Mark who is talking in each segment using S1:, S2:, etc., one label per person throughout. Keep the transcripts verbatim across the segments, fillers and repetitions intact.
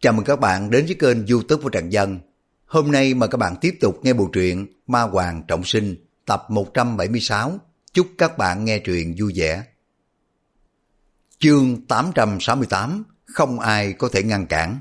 S1: Chào mừng các bạn đến với kênh YouTube của Trần Dân. Hôm nay mời các bạn tiếp tục nghe bộ truyện Ma Hoàng Trọng Sinh tập một trăm bảy mươi sáu. Chúc các bạn nghe truyện vui vẻ. Chương tám trăm sáu mươi tám. Không ai có thể ngăn cản.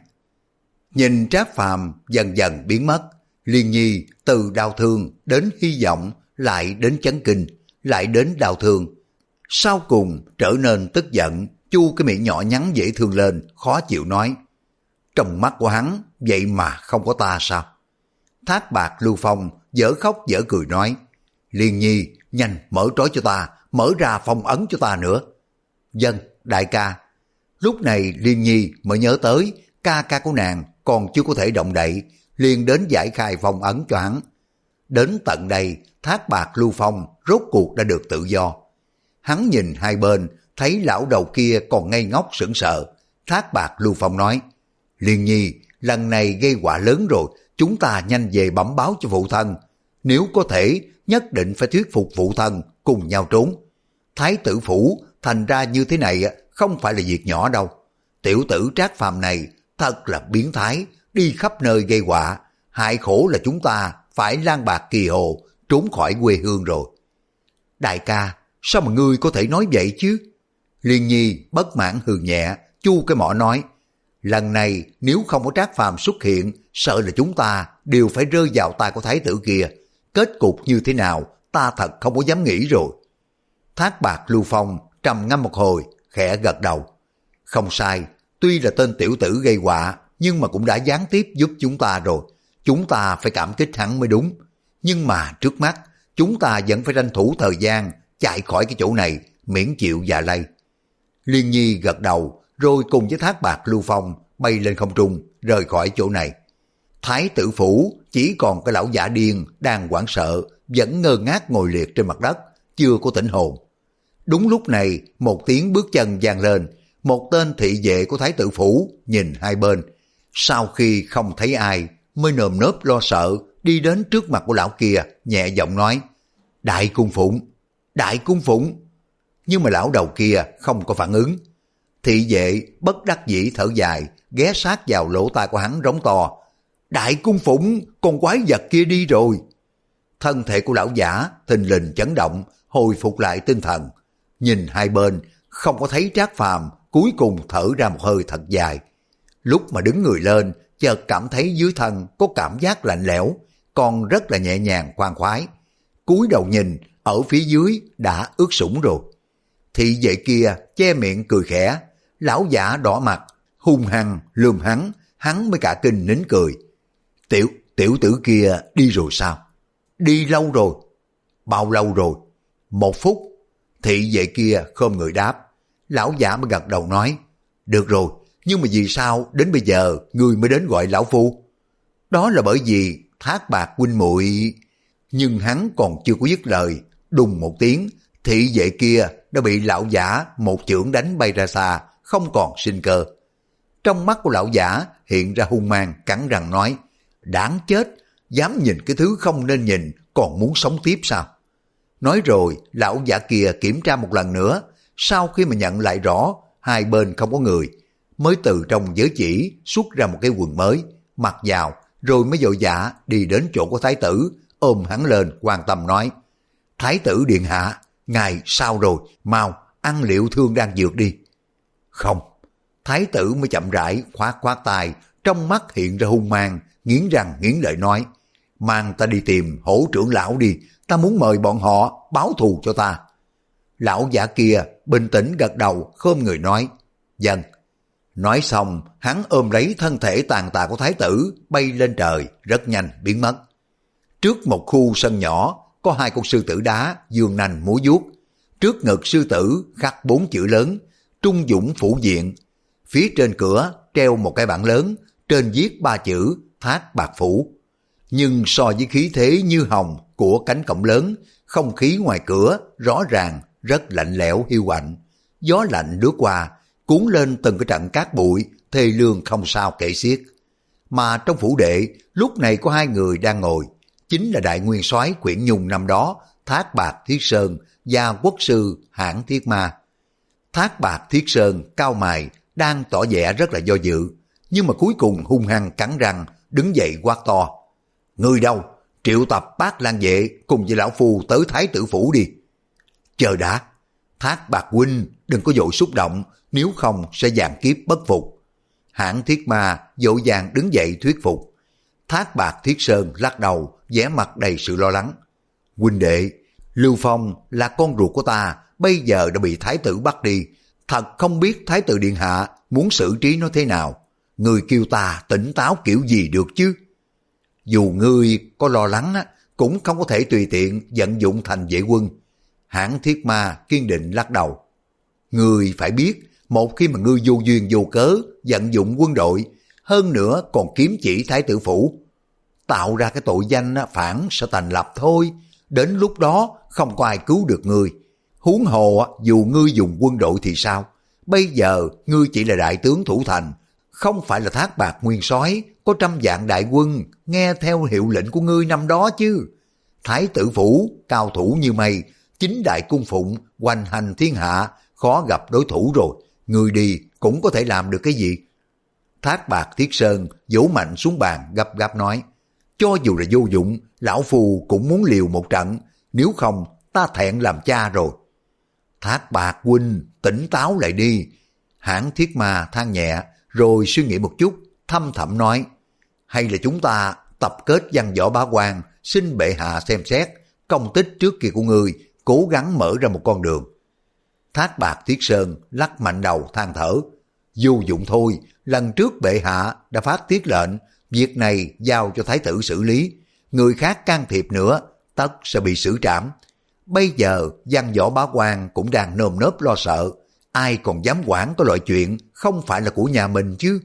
S1: Nhìn Trác Phàm dần dần biến mất, Liên Nhi từ đau thương đến hy vọng, lại đến chấn kinh, lại đến đau thương. Sau cùng trở nên tức giận, chu cái miệng nhỏ nhắn dễ thương lên, khó chịu nói: trong mắt của hắn vậy mà không có ta sao? Thác Bạt Lưu Phong dở khóc dở cười nói: Liên Nhi, nhanh mở trói cho ta, mở ra phong ấn cho ta nữa. Dân, đại ca. Lúc này Liên Nhi mới nhớ tới ca ca của nàng còn chưa có thể động đậy, liền đến giải khai phong ấn cho hắn. Đến tận đây, Thác Bạt Lưu Phong rốt cuộc đã được tự do. Hắn nhìn hai bên, thấy lão đầu kia còn ngây ngốc sững sờ. Thác Bạt Lưu Phong nói: Liên Nhi, lần này gây họa lớn rồi, chúng ta nhanh về bẩm báo cho phụ thân. Nếu có thể, nhất định phải thuyết phục phụ thân cùng nhau trốn. Thái tử phủ thành ra như thế này không phải là việc nhỏ đâu. Tiểu tử Trác Phàm này thật là biến thái, đi khắp nơi gây họa, hại khổ là chúng ta phải lang bạc kỳ hồ, trốn khỏi quê hương rồi. Đại ca, sao mà ngươi có thể nói vậy chứ? Liên Nhi bất mãn hừ nhẹ, chu cái mỏ nói: lần này nếu không có Trác Phàm xuất hiện, sợ là chúng ta đều phải rơi vào tay của thái tử kia. Kết cục như thế nào, ta thật không có dám nghĩ rồi. Thác Bạt Lưu Phong trầm ngâm một hồi, khẽ gật đầu. Không sai, tuy là tên tiểu tử gây họa, nhưng mà cũng đã gián tiếp giúp chúng ta rồi. Chúng ta phải cảm kích hắn mới đúng. Nhưng mà trước mắt, chúng ta vẫn phải tranh thủ thời gian chạy khỏi cái chỗ này, miễn chịu già lây. Liên Nhi gật đầu, rồi cùng với Thác Bạt Lưu Phong bay lên không trung, rời khỏi chỗ này. Thái tử phủ chỉ còn cái lão giả điên đang hoảng sợ, vẫn ngơ ngác ngồi liệt trên mặt đất, chưa có tỉnh hồn. Đúng lúc này, một tiếng bước chân vang lên, một tên thị vệ của thái tử phủ nhìn hai bên. Sau khi không thấy ai, mới nơm nớp lo sợ đi đến trước mặt của lão kia, nhẹ giọng nói: Đại cung phụng, đại cung phụng. Nhưng mà lão đầu kia không có phản ứng. Thị vệ bất đắc dĩ thở dài, ghé sát vào lỗ tai của hắn rống to: Đại cung phụng, con quái vật kia đi rồi. Thân thể của lão giả thình lình chấn động, hồi phục lại tinh thần. Nhìn hai bên, không có thấy Trác Phàm, cuối cùng thở ra một hơi thật dài. Lúc mà đứng người lên, chợt cảm thấy dưới thân có cảm giác lạnh lẽo, còn rất là nhẹ nhàng khoan khoái. Cúi đầu nhìn, ở phía dưới đã ướt sũng rồi. Thị vệ kia che miệng cười khẽ, lão giả đỏ mặt, hung hăng lườm hắn, hắn mới cả kinh nín cười. Tiểu, tiểu tử kia đi rồi sao? Đi lâu rồi. Bao lâu rồi? Một phút. Thị vệ kia khom người đáp. Lão giả mới gật đầu nói: được rồi, nhưng mà vì sao đến bây giờ ngươi mới đến gọi lão phu? Đó là bởi vì Thác Bạt huynh muội. Nhưng hắn còn chưa có dứt lời, đùng một tiếng, thị vệ kia đã bị lão giả một chưởng đánh bay ra xa, không còn sinh cơ. Trong mắt của lão giả hiện ra hung mang, cắn răng nói: đáng chết, dám nhìn cái thứ không nên nhìn, còn muốn sống tiếp sao? Nói rồi, lão giả kia kiểm tra một lần nữa, sau khi mà nhận lại rõ hai bên không có người, mới từ trong giới chỉ xuất ra một cái quần mới, mặc vào, rồi mới vội vã đi đến chỗ của thái tử, ôm hắn lên quan tâm nói: Thái tử điện hạ, ngài sao rồi, mau ăn liệu thương đang dược đi. Không. Thái tử mới chậm rãi khoát khoát tay, trong mắt hiện ra hung mang, nghiến răng nghiến lợi nói: mang ta đi tìm hổ trưởng lão đi, ta muốn mời bọn họ báo thù cho ta. Lão giả kia bình tĩnh gật đầu, khom người nói: vâng. Nói xong, hắn ôm lấy thân thể tàn tạ của thái tử, bay lên trời, rất nhanh biến mất. Trước một khu sân nhỏ, có hai con sư tử đá giương nanh múa vuốt. Trước ngực sư tử khắc bốn chữ lớn: Trung Dũng Phủ Diện. Phía trên cửa treo một cái bảng lớn, trên viết ba chữ Thác Bạt Phủ. Nhưng so với khí thế như hồng của cánh cổng lớn, không khí ngoài cửa rõ ràng rất lạnh lẽo hiu quạnh. Gió lạnh lướt qua, cuốn lên từng cái trận cát bụi, thê lương không sao kể xiết. Mà trong phủ đệ, lúc này có hai người đang ngồi, chính là đại nguyên soái Quyển Nhung năm đó, Thác Bạt Thiết Sơn và quốc sư Hãn Thiết Ma. Thác Bạt Thiết Sơn cau mày, đang tỏ vẻ rất là do dự, nhưng mà cuối cùng hung hăng cắn răng, đứng dậy quát to. Người đâu? Triệu tập Bát Lang Vệ cùng với lão phu tới Thái tử phủ đi. Chờ đã, Thác Bạt huynh đừng có vội xúc động, nếu không sẽ vạn kiếp bất phục. Hãn Thiết Ma vội vàng đứng dậy thuyết phục. Thác Bạt Thiết Sơn lắc đầu, vẻ mặt đầy sự lo lắng. Huynh đệ, Lưu Phong là con ruột của ta, bây giờ đã bị thái tử bắt đi, thật không biết thái tử điện hạ muốn xử trí nó thế nào. Người kêu ta tỉnh táo kiểu gì được chứ? Dù ngươi có lo lắng cũng không có thể tùy tiện vận dụng thành vệ quân. Hãn Thiết Ma kiên định lắc đầu. Ngươi phải biết, một khi mà ngươi vô duyên vô cớ vận dụng quân đội, hơn nữa còn kiếm chỉ thái tử phủ, tạo ra cái tội danh phản sẽ thành lập thôi. Đến lúc đó không có ai cứu được ngươi. Huống hồ dù ngươi dùng quân đội thì sao? Bây giờ ngươi chỉ là đại tướng thủ thành, không phải là Thác Bạt nguyên soái có trăm vạn đại quân nghe theo hiệu lệnh của ngươi năm đó chứ. Thái tử phủ cao thủ như mây, chính đại cung phụng hoành hành thiên hạ, khó gặp đối thủ rồi. Ngươi đi cũng có thể làm được cái gì? Thác Bạt Thiết Sơn vỗ mạnh xuống bàn gấp gáp nói. Cho dù là vô dụng, lão phù cũng muốn liều một trận, nếu không ta thẹn làm cha rồi. Thác Bạt huynh tỉnh táo lại đi. Hãn Thiết Ma than nhẹ, rồi suy nghĩ một chút, thâm thẳm nói. Hay là chúng ta tập kết văn võ bá quan, xin bệ hạ xem xét công tích trước kia của ngươi, cố gắng mở ra một con đường. Thác Bạt Thiết Sơn lắc mạnh đầu than thở. Vô dụng thôi, lần trước bệ hạ đã phát tiết lệnh, việc này giao cho thái tử xử lý, người khác can thiệp nữa tất sẽ bị xử trảm. Bây giờ văn võ bá quan cũng đang nơm nớp lo sợ, ai còn dám quản có loại chuyện không phải là của nhà mình chứ.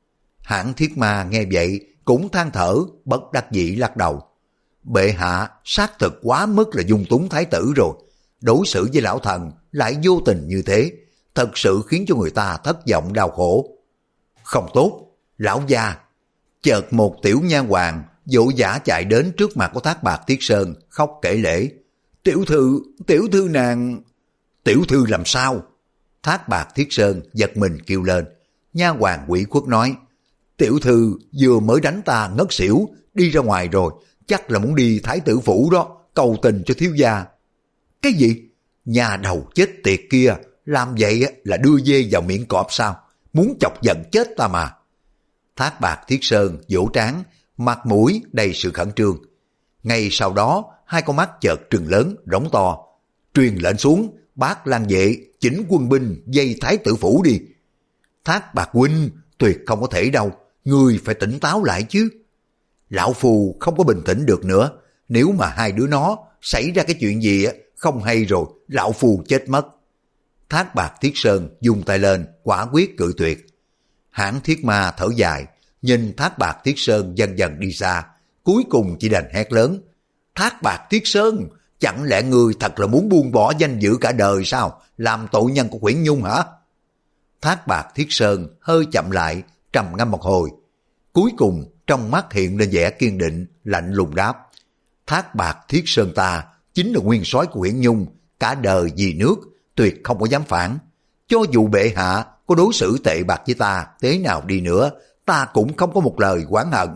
S1: Hãn Thiết Ma nghe vậy cũng than thở, bất đắc dĩ lắc đầu. Bệ hạ xác thực quá mức là dung túng thái tử rồi, đối xử với lão thần lại vô tình như thế, thật sự khiến cho người ta thất vọng đau khổ. Không tốt, lão gia. Chợt một tiểu nha hoàn vội vã chạy đến trước mặt của Thác Bạt Thiết Sơn, khóc kể lể. Tiểu thư, tiểu thư nàng... Tiểu thư làm sao? Thác Bạt Thiết Sơn giật mình kêu lên. Nha hoàn ủy khuất nói. Tiểu thư vừa mới đánh ta ngất xỉu, đi ra ngoài rồi, chắc là muốn đi thái tử phủ đó, cầu tình cho thiếu gia. Cái gì? Nhà đầu chết tiệt kia, làm vậy là đưa dê vào miệng cọp sao? Muốn chọc giận chết ta mà. Thác Bạt Thiết Sơn vỗ trán, mặt mũi đầy sự khẩn trương. Ngay sau đó, hai con mắt chợt trừng lớn, rống to. Truyền lệnh xuống, Bát Lang Vệ chỉnh quân binh dây thái tử phủ đi. Thác Bạt huynh, tuyệt không có thể đâu, ngươi phải tỉnh táo lại chứ. Lão phù không có bình tĩnh được nữa, nếu mà hai đứa nó xảy ra cái chuyện gì không hay rồi, lão phù chết mất. Thác Bạt Thiết Sơn dùng tay lên, quả quyết cự tuyệt. Hãn Thiết Ma thở dài, nhìn Thác Bạt Thiết Sơn dần dần đi xa, cuối cùng chỉ đành hét lớn. Thác Bạt Thiết Sơn, chẳng lẽ ngươi thật là muốn buông bỏ danh dự cả đời sao, làm tội nhân của Uyển Nhung hả? Thác Bạt Thiết Sơn hơi chậm lại, trầm ngâm một hồi, cuối cùng trong mắt hiện lên vẻ kiên định, lạnh lùng đáp. Thác Bạt Thiết Sơn ta chính là nguyên soái của Uyển Nhung, cả đời vì nước, tuyệt không có dám phản. Cho dù bệ hạ có đối xử tệ bạc với ta thế nào đi nữa, ta cũng không có một lời oán hận.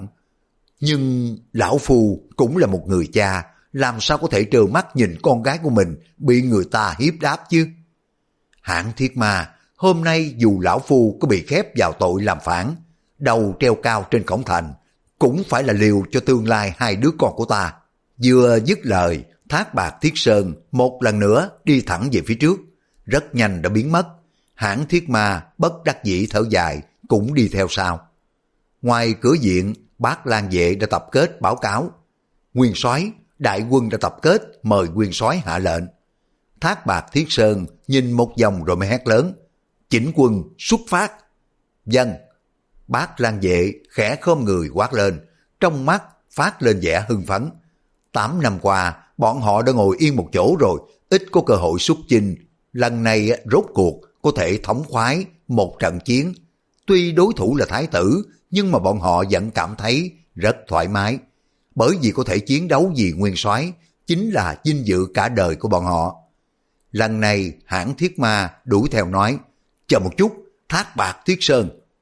S1: Nhưng lão phu cũng là một người cha, làm sao có thể trơ mắt nhìn con gái của mình bị người ta hiếp đáp chứ? Hãn Thiết Ma, hôm nay dù lão phu có bị khép vào tội làm phản, đầu treo cao trên cổng thành, cũng phải là liều cho tương lai hai đứa con của ta. Vừa dứt lời, Thác Bạt Thiết Sơn một lần nữa đi thẳng về phía trước, rất nhanh đã biến mất. Hãn Thiết Ma bất đắc dĩ thở dài, cũng đi theo sau. Ngoài cửa viện, Bát Lang Vệ đã tập kết báo cáo. Nguyên soái, đại quân đã tập kết, mời nguyên soái hạ lệnh. Thác Bạt Thiết Sơn nhìn một vòng rồi mới hét lớn. Chỉnh quân, xuất phát. Vâng. Bát Lang Vệ khẽ khom người quát lên, trong mắt phát lên vẻ hưng phấn. Tám năm qua, bọn họ đã ngồi yên một chỗ rồi, ít có cơ hội xuất chinh. Lần này rốt cuộc có thể thống khoái một trận chiến. Tuy đối thủ là thái tử, nhưng mà bọn họ vẫn cảm thấy rất thoải mái. Bởi vì có thể chiến đấu vì nguyên soái chính là vinh dự cả đời của bọn họ. Lần này Hãn Thiết Ma đuổi theo nói, chờ một chút, Thác Bạt Thiết Sơn.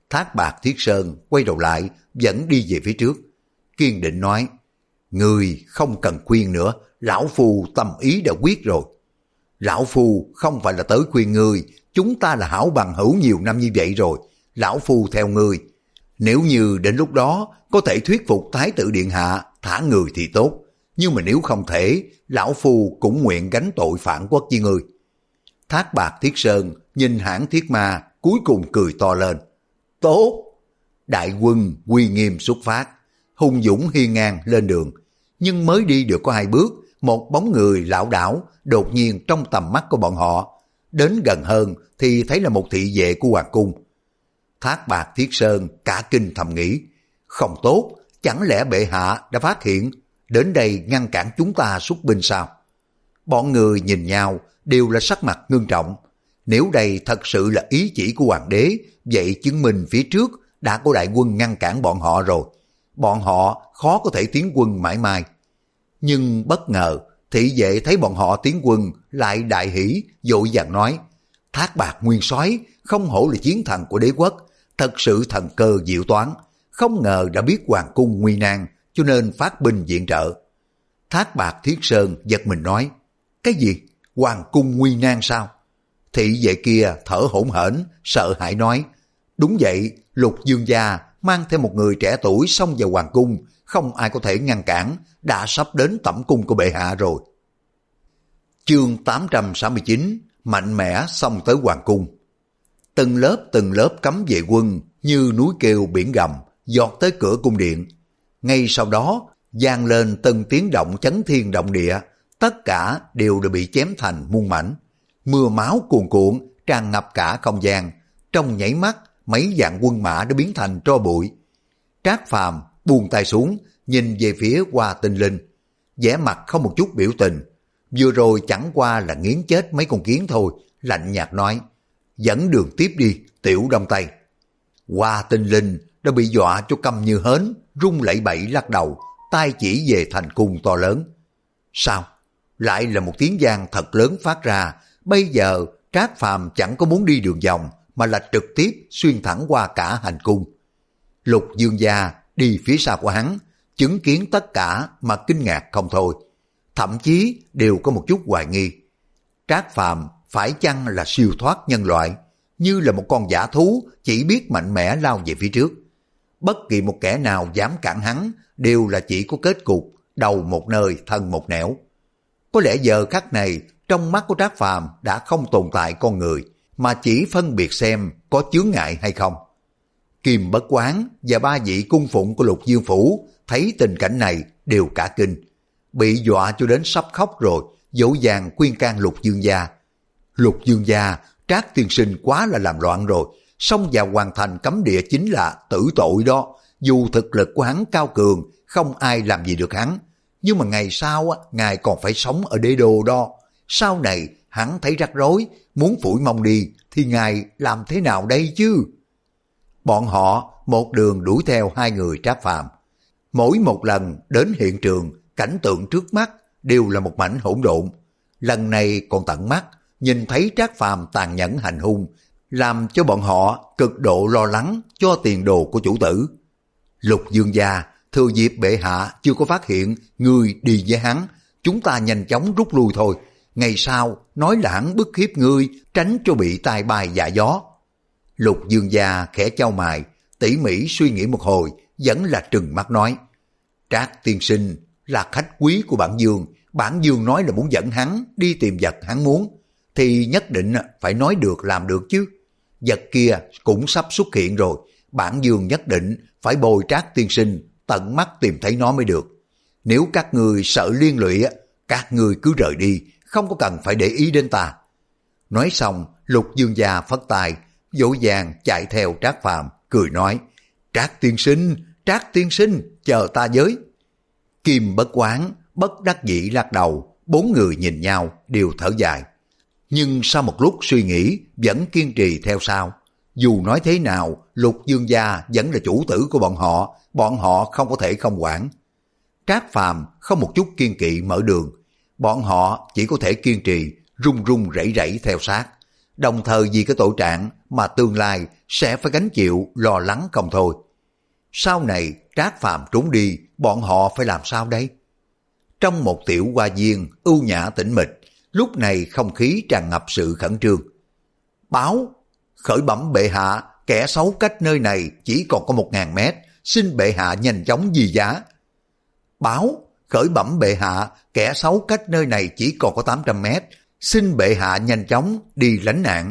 S1: Thác Bạt Thiết Sơn quay đầu lại, vẫn đi về phía trước. Kiên định nói, người không cần khuyên nữa, lão phu tâm ý đã quyết rồi. Lão phu không phải là tới khuyên ngươi, chúng ta là hảo bằng hữu nhiều năm như vậy rồi. Lão phu theo ngươi. Nếu như đến lúc đó có thể thuyết phục Thái tử Điện Hạ thả người thì tốt. Nhưng mà nếu không thể, lão phu cũng nguyện gánh tội phản quốc với ngươi. Thác Bạt Thiết Sơn nhìn Hãn Thiết Ma cuối cùng cười to lên. Tốt! Đại quân uy nghiêm xuất phát, hùng dũng hiên ngang lên đường. Nhưng mới đi được có hai bước, một bóng người lảo đảo đột nhiên trong tầm mắt của bọn họ. Đến gần hơn thì thấy là một thị vệ của hoàng cung. Thác Bạt Thiết Sơn cả kinh thầm nghĩ, không tốt, chẳng lẽ bệ hạ đã phát hiện, đến đây ngăn cản chúng ta xuất binh sao? Bọn người nhìn nhau đều là sắc mặt ngưng trọng. Nếu đây thật sự là ý chỉ của hoàng đế, vậy chứng minh phía trước đã có đại quân ngăn cản bọn họ rồi. Bọn họ khó có thể tiến quân mãi mai. Nhưng bất ngờ, thị vệ thấy bọn họ tiến quân lại đại hỉ, vội vàng nói, Thác Bạt nguyên soái không hổ là chiến thần của đế quốc, thật sự thần cơ diệu toán, không ngờ đã biết hoàng cung nguy nan, cho nên phát binh viện trợ. Thác Bạt Thiết Sơn giật mình nói, cái gì? Hoàng cung nguy nan sao? Thị vệ kia thở hổn hển, sợ hãi nói, đúng vậy, Lục Dương gia mang theo một người trẻ tuổi xông vào hoàng cung, không ai có thể ngăn cản, đã sắp đến tẩm cung của bệ hạ rồi. Chương tám trăm sáu mươi chín, mạnh mẽ xông tới hoàng cung. Từng lớp từng lớp cấm vệ quân như núi kêu biển gầm, giọt tới cửa cung điện. Ngay sau đó, vang lên từng tiếng động chấn thiên động địa, tất cả đều đã bị chém thành muôn mảnh. Mưa máu cuồn cuộn, tràn ngập cả không gian. Trong nhảy mắt, mấy vạn quân mã đã biến thành tro bụi. Trác Phàm buông tay xuống, nhìn về phía Hoa Tinh Linh, vẻ mặt không một chút biểu tình. Vừa rồi chẳng qua là nghiến chết mấy con kiến thôi, lạnh nhạt nói, dẫn đường tiếp đi, Tiểu Đông Tây. Hoa Tinh Linh đã bị dọa cho câm như hến, run lẩy bẩy lắc đầu, tay chỉ về thành cung to lớn. Sao? Lại là một tiếng vang thật lớn phát ra. Bây giờ Trác Phàm chẳng có muốn đi đường vòng, mà là trực tiếp xuyên thẳng qua cả hành cung. Lục Dương gia đi phía sau của hắn, chứng kiến tất cả mà kinh ngạc không thôi, thậm chí đều có một chút hoài nghi. Trác Phàm phải chăng là siêu thoát nhân loại, như là một con dã thú chỉ biết mạnh mẽ lao về phía trước. Bất kỳ một kẻ nào dám cản hắn đều là chỉ có kết cục đầu một nơi thân một nẻo. Có lẽ giờ khắc này trong mắt của Trác Phàm đã không tồn tại con người, mà chỉ phân biệt xem có chướng ngại hay không. Kim Bất Quán và ba vị cung phụng của Lục Dương phủ thấy tình cảnh này đều cả kinh, bị dọa cho đến sắp khóc rồi, dỗ dàng khuyên can Lục Dương gia. Lục Dương gia, Trác tiên sinh quá là làm loạn rồi, xông vào hoàn thành cấm địa chính là tử tội đó. Dù thực lực của hắn cao cường, không ai làm gì được hắn, nhưng mà ngày sau ngài còn phải sống ở đế đô đó. Sau này hắn thấy rắc rối, muốn phủi mông đi thì ngài làm thế nào đây chứ? Bọn họ một đường đuổi theo hai người Trác Phàm. Mỗi một lần đến hiện trường, cảnh tượng trước mắt đều là một mảnh hỗn độn. Lần này còn tận mắt nhìn thấy Trác Phàm tàn nhẫn hành hung, làm cho bọn họ cực độ lo lắng cho tiền đồ của chủ tử. Lục Dương gia, thừa dịp bệ hạ chưa có phát hiện ngươi đi với hắn, chúng ta nhanh chóng rút lui thôi. Ngày sau nói là hắn bức hiếp ngươi, tránh cho bị tai bay dạ gió. Lục Dương gia khẽ chau mày, tỉ mỉ suy nghĩ một hồi, vẫn là trừng mắt nói, Trác tiên sinh là khách quý của bản Dương, bản Dương nói là muốn dẫn hắn đi tìm vật hắn muốn, thì nhất định phải nói được làm được chứ. Vật kia cũng sắp xuất hiện rồi, bản Dương nhất định phải bồi Trác tiên sinh tận mắt tìm thấy nó mới được. Nếu các người sợ liên lụy, các người cứ rời đi, không có cần phải để ý đến ta. Nói xong, Lục Dương gia phất tay, dỗ dàng chạy theo Trác Phàm, cười nói, Trác tiên sinh, Trác tiên sinh, chờ ta với. Kim Bất Quán bất đắc dĩ lắc đầu, bốn người nhìn nhau đều thở dài. Nhưng sau một lúc suy nghĩ, vẫn kiên trì theo sau. Dù nói thế nào, Lục Dương gia vẫn là chủ tử của bọn họ, bọn họ không có thể không quản. Trác Phàm không một chút kiên kỵ mở đường, bọn họ chỉ có thể kiên trì, run run rẩy rẩy theo sát. đồng thời vì cái tội trạng mà tương lai sẽ phải gánh chịu lo lắng không thôi. Sau này Trác Phàm trốn đi, bọn họ phải làm sao đây? Trong một tiểu hoa viên ưu nhã tĩnh mịch, lúc này không khí tràn ngập sự khẩn trương. Báo, khởi bẩm bệ hạ, kẻ xấu cách nơi này chỉ còn có một ngàn mét, xin bệ hạ nhanh chóng di giá. Báo, khởi bẩm bệ hạ, kẻ xấu cách nơi này chỉ còn có tám trăm mét, xin bệ hạ nhanh chóng đi lánh nạn.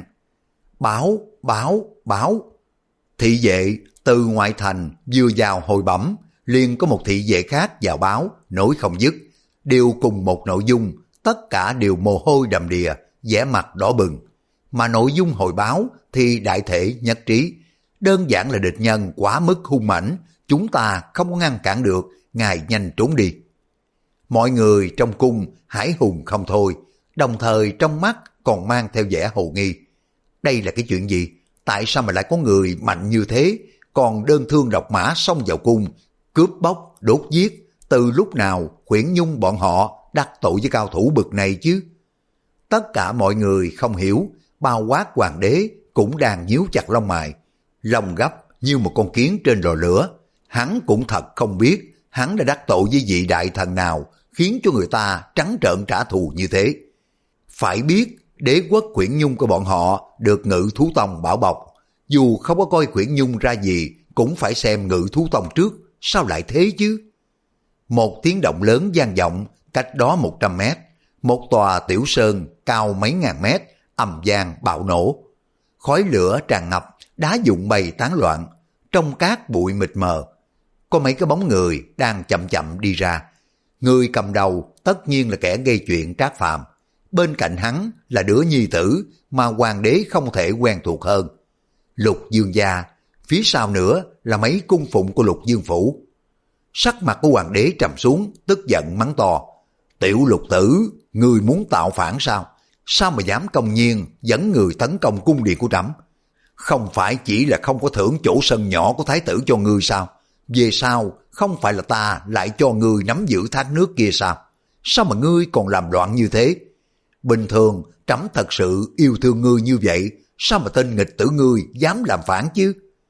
S1: Báo, báo, báo. Thị vệ từ ngoại thành vừa vào hồi bẩm, liền có một thị vệ khác vào báo, nối không dứt, đều cùng một nội dung, tất cả đều mồ hôi đầm đìa, vẻ mặt đỏ bừng. Mà nội dung hồi báo thì đại thể nhất trí, đơn giản là địch nhân quá mức hung mãnh, chúng ta không có ngăn cản được, ngài nhanh trốn đi. Mọi người trong cung hãi hùng không thôi, đồng thời trong mắt còn mang theo vẻ hồ nghi. Đây là cái chuyện gì? Tại sao mà lại có người mạnh như thế, còn đơn thương độc mã xông vào cung, cướp bóc, đốt giết? Từ lúc nào Khuyển Nhung bọn họ đắc tội với cao thủ bực này chứ? Tất cả mọi người không hiểu, bao quát hoàng đế cũng đang nhíu chặt lông mày, lòng gấp như một con kiến trên lò lửa. Hắn cũng thật không biết hắn đã đắc tội với vị đại thần nào khiến cho người ta trắng trợn trả thù như thế. Phải biết đế quốc Khuyển Nhung của bọn họ được Ngự Thú Tông bảo bọc, dù không có coi Khuyển Nhung ra gì cũng phải xem Ngự Thú Tông trước, sao lại thế chứ? Một tiếng động lớn vang vọng cách đó một trăm mét, một tòa tiểu sơn cao mấy ngàn mét ầm vang bạo nổ, khói lửa tràn ngập, đá vụn bay tán loạn, trong cát bụi mịt mờ có mấy cái bóng người đang chậm chậm đi ra. Người cầm đầu tất nhiên là kẻ gây chuyện Trác Phàm, bên cạnh hắn là đứa nhi tử mà hoàng đế không thể quen thuộc hơn, Lục Dương gia, phía sau nữa là mấy cung phụng của Lục Dương phủ. Sắc mặt của hoàng đế trầm xuống, tức giận mắng to: Tiểu Lục tử, ngươi muốn tạo phản sao? Sao mà dám công nhiên dẫn người tấn công cung điện của trẫm? Không phải chỉ là không có thưởng chỗ sân nhỏ của thái tử cho ngươi sao? Về sau không phải là ta lại cho ngươi nắm giữ thác nước kia sao? Sao mà ngươi còn làm loạn như thế? Bình thường trẫm thật sự yêu thương ngươi như vậy, sao mà tên nghịch tử ngươi dám làm phản chứ?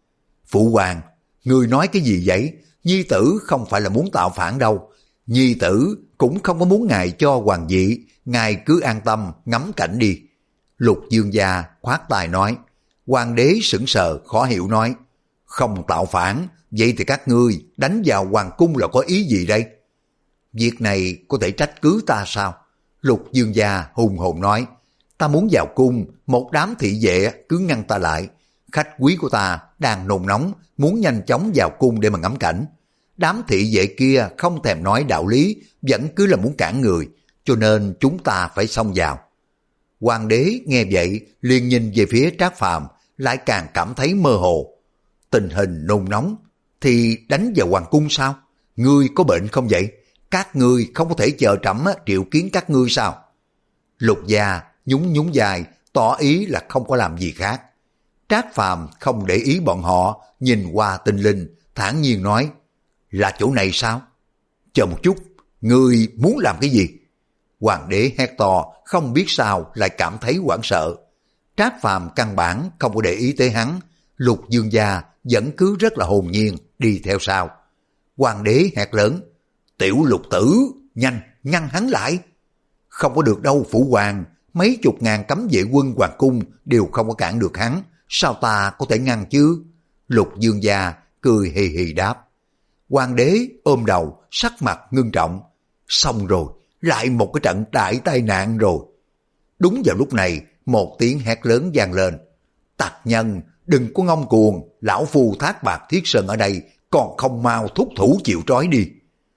S1: Phụ hoàng, ngươi nói cái gì vậy? Nhi tử không phải là muốn tạo phản đâu. Nhi tử cũng không có muốn ngài cho hoàng vị, ngài cứ an tâm ngắm cảnh đi. Lục Dương gia khoát tay nói. Hoàng đế sững sờ khó hiểu nói: Không tạo phản, vậy thì các ngươi đánh vào hoàng cung là có ý gì đây? Việc này có thể trách cứ ta sao? Lục Dương gia hùng hồn nói: Ta muốn vào cung, một đám thị vệ cứ ngăn ta lại. Khách quý của ta đang nôn nóng, muốn nhanh chóng vào cung để mà ngắm cảnh. Đám thị vệ kia không thèm nói đạo lý, vẫn cứ là muốn cản người, cho nên chúng ta phải xông vào. Hoàng đế nghe vậy liền nhìn về phía Trác Phàm, lại càng cảm thấy mơ hồ. Tình hình nôn nóng thì đánh vào hoàng cung sao? Ngươi có bệnh không vậy? Các ngươi không có thể chờ trẫm triệu kiến các ngươi sao? Lục gia nhún nhún vai, tỏ ý là không có làm gì khác. Trác Phàm không để ý bọn họ, nhìn qua Tinh Linh, thản nhiên nói: Là chỗ này sao? Chờ một chút, ngươi muốn làm cái gì? Hoàng đế hét to, không biết sao lại cảm thấy hoảng sợ. Trác Phàm căn bản không có để ý tới hắn, Lục Dương gia vẫn cứ rất là hồn nhiên đi theo sau. Hoàng đế hét lớn: Tiểu Lục tử, nhanh ngăn hắn lại! Không có được đâu phụ hoàng, mấy chục ngàn cấm vệ quân hoàng cung đều không có cản được hắn, sao ta có thể ngăn chứ? Lục Dương gia cười hì hì đáp. Hoàng đế ôm đầu, sắc mặt ngưng trọng. Xong rồi, lại một cái trận đại tai nạn rồi. Đúng vào lúc này, một tiếng hét lớn vang lên: Tặc nhân, đừng có ngông cuồng, lão phu Thác Bạt Thiết Sơn ở đây, còn không mau thúc thủ chịu trói đi.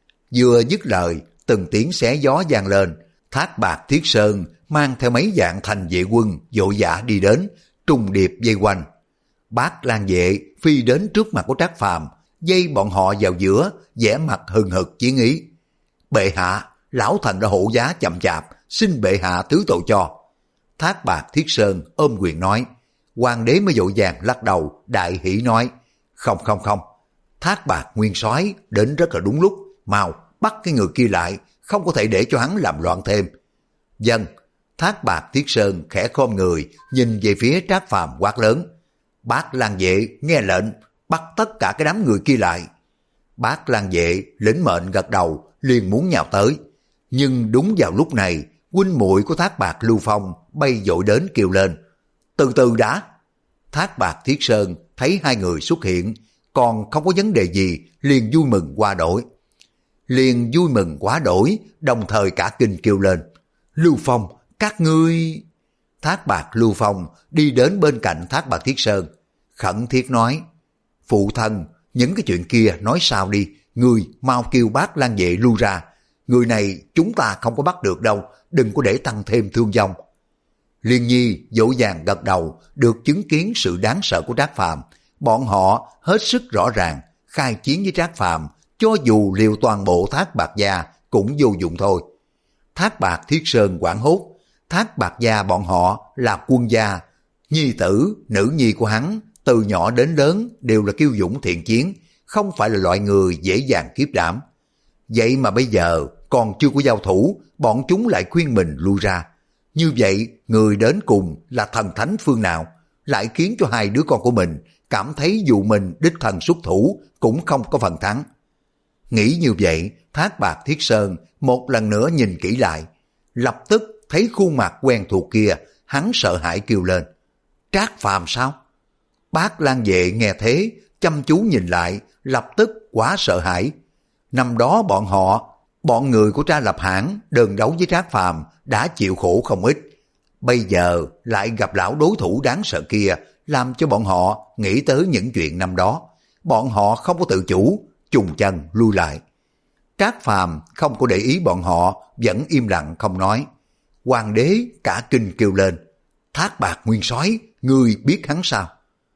S1: Vừa dứt lời, từng tiếng xé gió vang lên. Thác Bạt Thiết Sơn mang theo mấy vạn thành vệ quân vội vã đi đến, trùng điệp vây quanh. Bát Lang vệ phi đến trước mặt của Trác Phàm, dây bọn họ vào giữa, vẻ mặt hừng hực chiến ý. Bệ hạ, lão thần đã hộ giá chậm chạp, xin bệ hạ thứ tội cho. Thác Bạt Thiết Sơn ôm quyền nói. Hoàng đế mới vội vàng lắc đầu, đại hỉ nói: Không không không, Thác Bạt nguyên soái đến rất là đúng lúc, mau bắt cái người kia lại, không có thể để cho hắn làm loạn thêm. Dân, Thác Bạt Thiết Sơn khẽ khom người, nhìn về phía Trác Phàm quát lớn. Bác Lang Vệ nghe lệnh, bắt tất cả cái đám người kia lại. Bác Lang Vệ lĩnh mệnh gật đầu, liền muốn nhào tới. Nhưng đúng vào lúc này, huynh muội của Thác Bạt Lưu Phong bay dội đến kêu lên. Từ từ đã. Thác Bạt Thiết Sơn thấy hai người xuất hiện, còn không có vấn đề gì, liền vui mừng qua đổi. Liền vui mừng quá đổi, đồng thời cả kinh kêu lên. Lưu Phong, các ngươi... Thác Bạt Lưu Phong đi đến bên cạnh Thác Bạt Thiết Sơn, khẩn thiết nói. Phụ thân, những cái chuyện kia nói sao đi, ngươi mau kêu bác Lang Vệ lui ra. Người này chúng ta không có bắt được đâu, đừng có để tăng thêm thương vong. Liên Nhi dỗ dàng gật đầu, được chứng kiến sự đáng sợ của Trác Phàm. Bọn họ hết sức rõ ràng, khai chiến với Trác Phàm, cho dù liều toàn bộ Thác Bạt gia cũng vô dụng thôi. Thác Bạt Thiết Sơn hoảng hốt, Thác Bạt gia bọn họ là quân gia, nhi tử, nữ nhi của hắn, từ nhỏ đến lớn đều là kiêu dũng thiện chiến, không phải là loại người dễ dàng kiếp đảm. Vậy mà bây giờ còn chưa có giao thủ, bọn chúng lại khuyên mình lui ra. Như vậy, người đến cùng là thần thánh phương nào, lại khiến cho hai đứa con của mình cảm thấy dù mình đích thân xuất thủ cũng không có phần thắng. Nghĩ như vậy, Thác Bạt Thiết Sơn một lần nữa nhìn kỹ lại, lập tức thấy khuôn mặt quen thuộc kia, hắn sợ hãi kêu lên. Trác Phàm sao? Bác Lang Vệ nghe thế, chăm chú nhìn lại, lập tức quá sợ hãi. Năm đó bọn họ, bọn người của Tra Lập Hãn đơn đấu với Trác Phàm đã chịu khổ không ít. Bây giờ lại gặp lão đối thủ đáng sợ kia, làm cho bọn họ nghĩ tới những chuyện năm đó. Bọn họ không có tự chủ, chùng chân lui lại. Trác Phàm không có để ý bọn họ, vẫn im lặng không nói. Hoàng đế cả kinh kêu lên. Thác Bạt Nguyên Soái, ngươi biết hắn sao?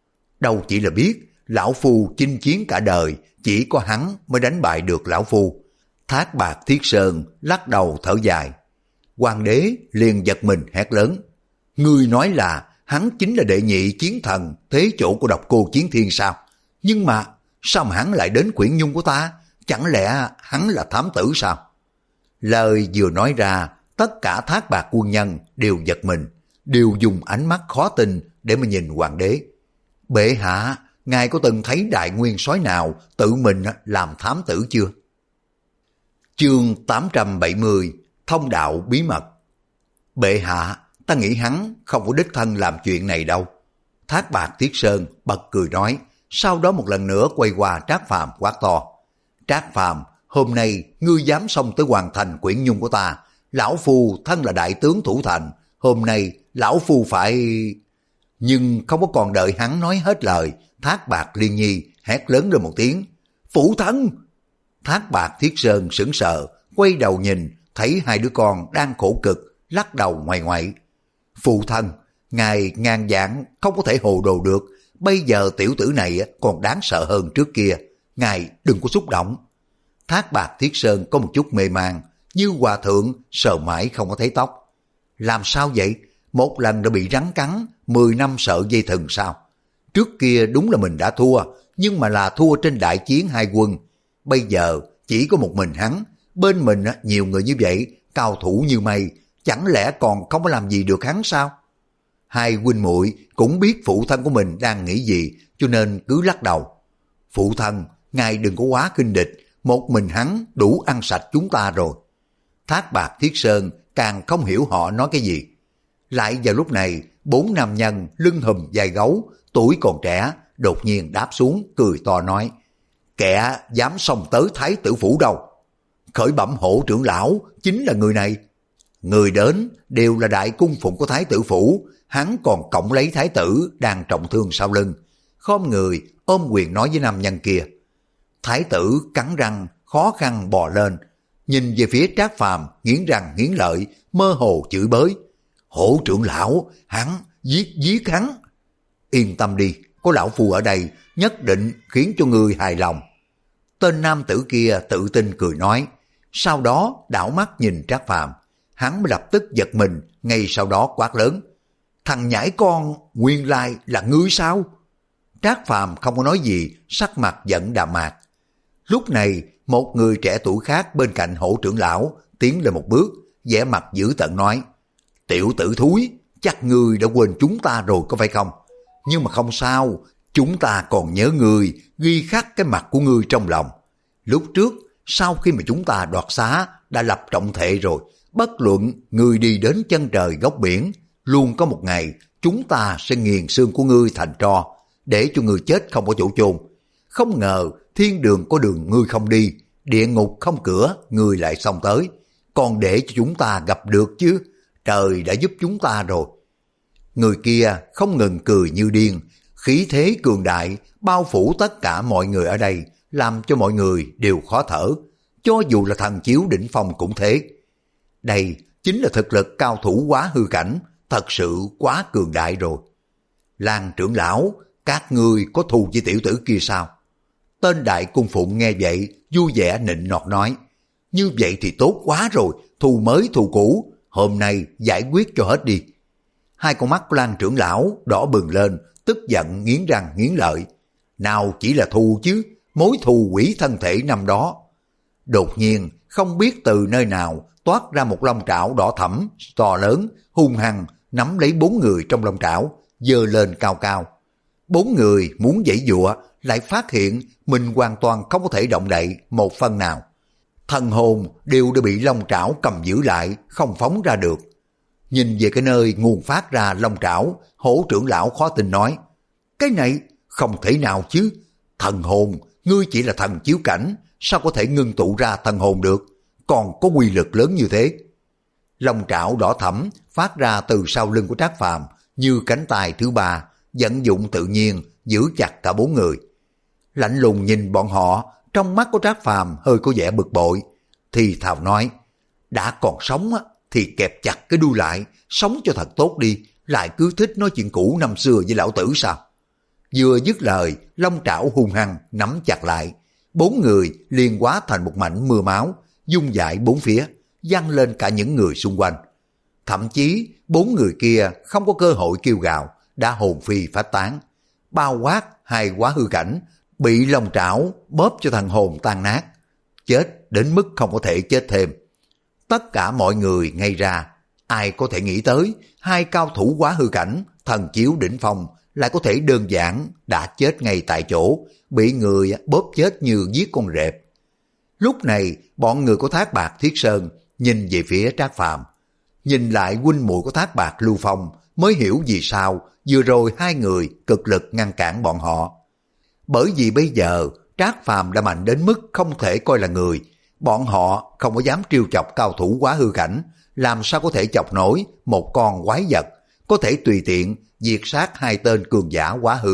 S1: Đâu chỉ là biết, lão phu chinh chiến cả đời, chỉ có hắn mới đánh bại được lão phu. Thác Bạt Thiết Sơn lắc đầu thở dài. Hoàng đế liền giật mình hét lớn. Ngươi nói là hắn chính là đệ nhị chiến thần thế chỗ của Độc Cô Chiến Thiên sao? Nhưng mà sao mà hắn lại đến Quyển Nhung của ta? Chẳng lẽ hắn là thám tử sao? Lời vừa nói ra, tất cả Thác Bạt quân nhân đều giật mình, đều dùng ánh mắt khó tin để mà nhìn hoàng đế. Bệ hạ, ngài có từng thấy đại nguyên soái nào tự mình làm thám tử chưa? Chương tám trăm bảy mươi, thông đạo bí mật. Bệ hạ, ta nghĩ hắn không có đích thân làm chuyện này đâu. Thác Bạt Thiết Sơn bật cười nói, sau đó một lần nữa quay qua Trác Phàm quát to. Trác Phàm, hôm nay ngươi dám xông tới hoàn thành Quyển Nhung của ta, lão phu thân là đại tướng thủ thành, hôm nay lão phu phải... Nhưng không có còn đợi hắn nói hết lời, Thác Bạt Liên Nhi hét lớn lên một tiếng. Phụ thân! Thác Bạt Thiết Sơn sững sờ, quay đầu nhìn, thấy hai đứa con đang khổ cực, lắc đầu ngoại ngoại. Phụ thân, ngài ngàn vạn không có thể hồ đồ được, bây giờ tiểu tử này còn đáng sợ hơn trước kia, ngài đừng có xúc động. Thác Bạt Thiết Sơn có một chút mê man, như hòa thượng sờ mãi không có thấy tóc. Làm sao vậy? Một lần đã bị rắn cắn, mười năm sợ dây thừng sao? Trước kia đúng là mình đã thua, nhưng mà là thua trên đại chiến hai quân. Bây giờ chỉ có một mình hắn, bên mình nhiều người như vậy, cao thủ như mây, chẳng lẽ còn không có làm gì được hắn sao? Hai huynh muội cũng biết phụ thân của mình đang nghĩ gì, cho nên cứ lắc đầu. Phụ thân, ngài đừng có quá khinh địch, một mình hắn đủ ăn sạch chúng ta rồi. Thác Bạt Thiết Sơn càng không hiểu họ nói cái gì. Lại vào lúc này, bốn nam nhân lưng hùm vai gấu, tuổi còn trẻ, đột nhiên đáp xuống, cười to nói. Kẻ dám xông tới Thái tử phủ đâu? Khởi bẩm Hổ trưởng lão, chính là người này. Người đến đều là đại cung phụng của Thái tử phủ, hắn còn cõng lấy Thái tử đang trọng thương sau lưng. Khom người, ôm quyền nói với nam nhân kia. Thái tử cắn răng, khó khăn bò lên, nhìn về phía Trác Phàm nghiến răng nghiến lợi, mơ hồ chửi bới. Hổ trưởng lão, hắn, giết giết hắn. Yên tâm đi, có lão phu ở đây, nhất định khiến cho người hài lòng. Tên nam tử kia tự tin cười nói, sau đó đảo mắt nhìn Trác Phàm, hắn mới lập tức giật mình, ngay sau đó quát lớn. Thằng nhãi con, nguyên lai là ngươi sao? Trác Phàm không có nói gì, sắc mặt giận đạm mạc. Lúc này, một người trẻ tuổi khác bên cạnh Hổ trưởng lão tiến lên một bước, vẻ mặt dữ tợn nói. Tiểu tử thúi, chắc ngươi đã quên chúng ta rồi có phải không? Nhưng mà không sao, chúng ta còn nhớ ngươi, ghi khắc cái mặt của ngươi trong lòng. Lúc trước, sau khi mà chúng ta đoạt xá, đã lập trọng thệ rồi, bất luận ngươi đi đến chân trời góc biển, luôn có một ngày chúng ta sẽ nghiền xương của ngươi thành tro, để cho ngươi chết không có chỗ chôn. Không ngờ thiên đường có đường ngươi không đi, địa ngục không cửa ngươi lại xông tới, còn để cho chúng ta gặp được chứ, trời đã giúp chúng ta rồi. Người kia không ngừng cười như điên, khí thế cường đại bao phủ tất cả mọi người ở đây, làm cho mọi người đều khó thở, cho dù là thần chiếu đỉnh phong cũng thế. Đây chính là thực lực cao thủ quá hư cảnh, thật sự quá cường đại rồi. Lan trưởng lão, các ngươi có thù với tiểu tử kia sao? Tên đại cung phụng nghe vậy, vui vẻ nịnh nọt nói, như vậy thì tốt quá rồi, thù mới thù cũ, hôm nay giải quyết cho hết đi. Hai con mắt của Lan trưởng lão đỏ bừng lên, tức giận nghiến răng nghiến lợi. Nào chỉ là thù chứ, mối thù quỷ thân thể năm đó. Đột nhiên, không biết từ nơi nào toát ra một long trảo đỏ thẫm, to lớn, hung hăng, nắm lấy bốn người trong long trảo, giơ lên cao cao. Bốn người muốn giãy giụa, lại phát hiện mình hoàn toàn không có thể động đậy một phân nào. Thần hồn đều đã bị long trảo cầm giữ lại, không phóng ra được. Nhìn về cái nơi nguồn phát ra long trảo, Hổ trưởng lão khó tin nói, cái này không thể nào chứ, thần hồn, ngươi chỉ là thần chiếu cảnh, sao có thể ngưng tụ ra thần hồn được, còn có quy lực lớn như thế. Long trảo đỏ thẫm phát ra từ sau lưng của Trác Phàm như cánh tay thứ ba, vận dụng tự nhiên giữ chặt cả bốn người. Lạnh lùng nhìn bọn họ, trong mắt của Trác Phàm hơi có vẻ bực bội, thì thào nói, đã còn sống thì kẹp chặt cái đuôi lại, sống cho thật tốt đi, lại cứ thích nói chuyện cũ năm xưa với lão tử sao? Vừa dứt lời, long trảo hung hăng nắm chặt lại, bốn người liền hóa thành một mảnh mưa máu, dung dại bốn phía, văng lên cả những người xung quanh. Thậm chí bốn người kia không có cơ hội kêu gào, đã hồn phi phách tán, bao quát hai quá hư cảnh, bị long trảo bóp cho thần hồn tan nát, chết đến mức không có thể chết thêm. Tất cả mọi người ngây ra, ai có thể nghĩ tới hai cao thủ quá hư cảnh, thần chiếu đỉnh phong lại có thể đơn giản đã chết ngay tại chỗ, bị người bóp chết như giết con rệp. Lúc này bọn người của Thác Bạt Thiết Sơn nhìn về phía Trác Phàm, nhìn lại huynh muội của Thác Bạt Lưu Phong mới hiểu vì sao vừa rồi hai người cực lực ngăn cản bọn họ. Bởi vì bây giờ Trác Phàm đã mạnh đến mức không thể coi là người, bọn họ không có dám trêu chọc cao thủ quá hư cảnh, làm sao có thể chọc nổi một con quái vật có thể tùy tiện diệt sát hai tên cường giả quá hư.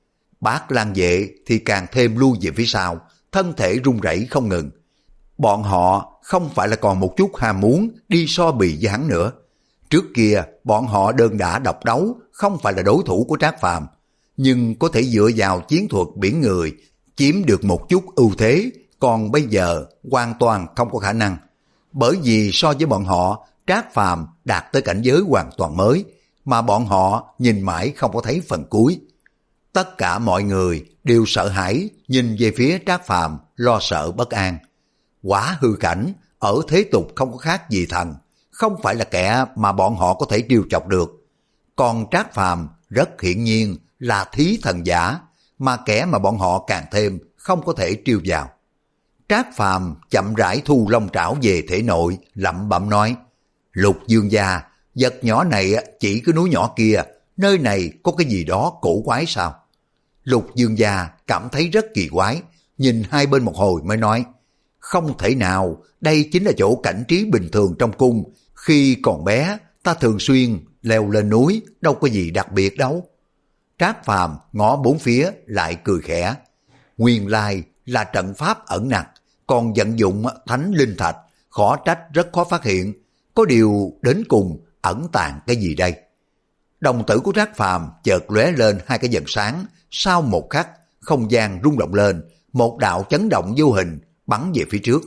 S1: Bác Lan Vệ thì càng thêm lui về phía sau, thân thể run rẩy không ngừng. Bọn họ không phải là còn một chút ham muốn đi so bì với hắn nữa. Trước kia bọn họ đơn đả độc đấu, không phải là đối thủ của Trác Phàm, nhưng có thể dựa vào chiến thuật biển người chiếm được một chút ưu thế, còn bây giờ hoàn toàn không có khả năng. Bởi vì so với bọn họ, Trác Phàm đạt tới cảnh giới hoàn toàn mới, mà bọn họ nhìn mãi không có thấy phần cuối. Tất cả mọi người đều sợ hãi nhìn về phía Trác Phàm, lo sợ bất an. Quá hư cảnh ở thế tục không có khác gì thần, không phải là kẻ mà bọn họ có thể trêu chọc được. Còn Trác Phàm rất hiển nhiên là thí thần giả, mà kẻ mà bọn họ càng thêm không có thể trêu vào. Trác Phàm chậm rãi thu long trảo về thể nội, lẩm bẩm nói, Lục Dương gia, vật nhỏ này chỉ cái núi nhỏ kia, nơi này có cái gì đó cổ quái sao? Lục Dương gia cảm thấy rất kỳ quái, nhìn hai bên một hồi mới nói, không thể nào, đây chính là chỗ cảnh trí bình thường trong cung, khi còn bé ta thường xuyên leo lên núi, đâu có gì đặc biệt đâu. Trác Phàm ngó bốn phía lại cười khẽ, nguyên lai là trận pháp ẩn nặc, còn vận dụng thánh linh thạch, khó trách rất khó phát hiện, có điều đến cùng ẩn tàng cái gì đây? Đồng tử của Trác Phàm chợt lóe lên hai cái vầng sáng, sau một khắc không gian rung động lên, một đạo chấn động vô hình bắn về phía trước.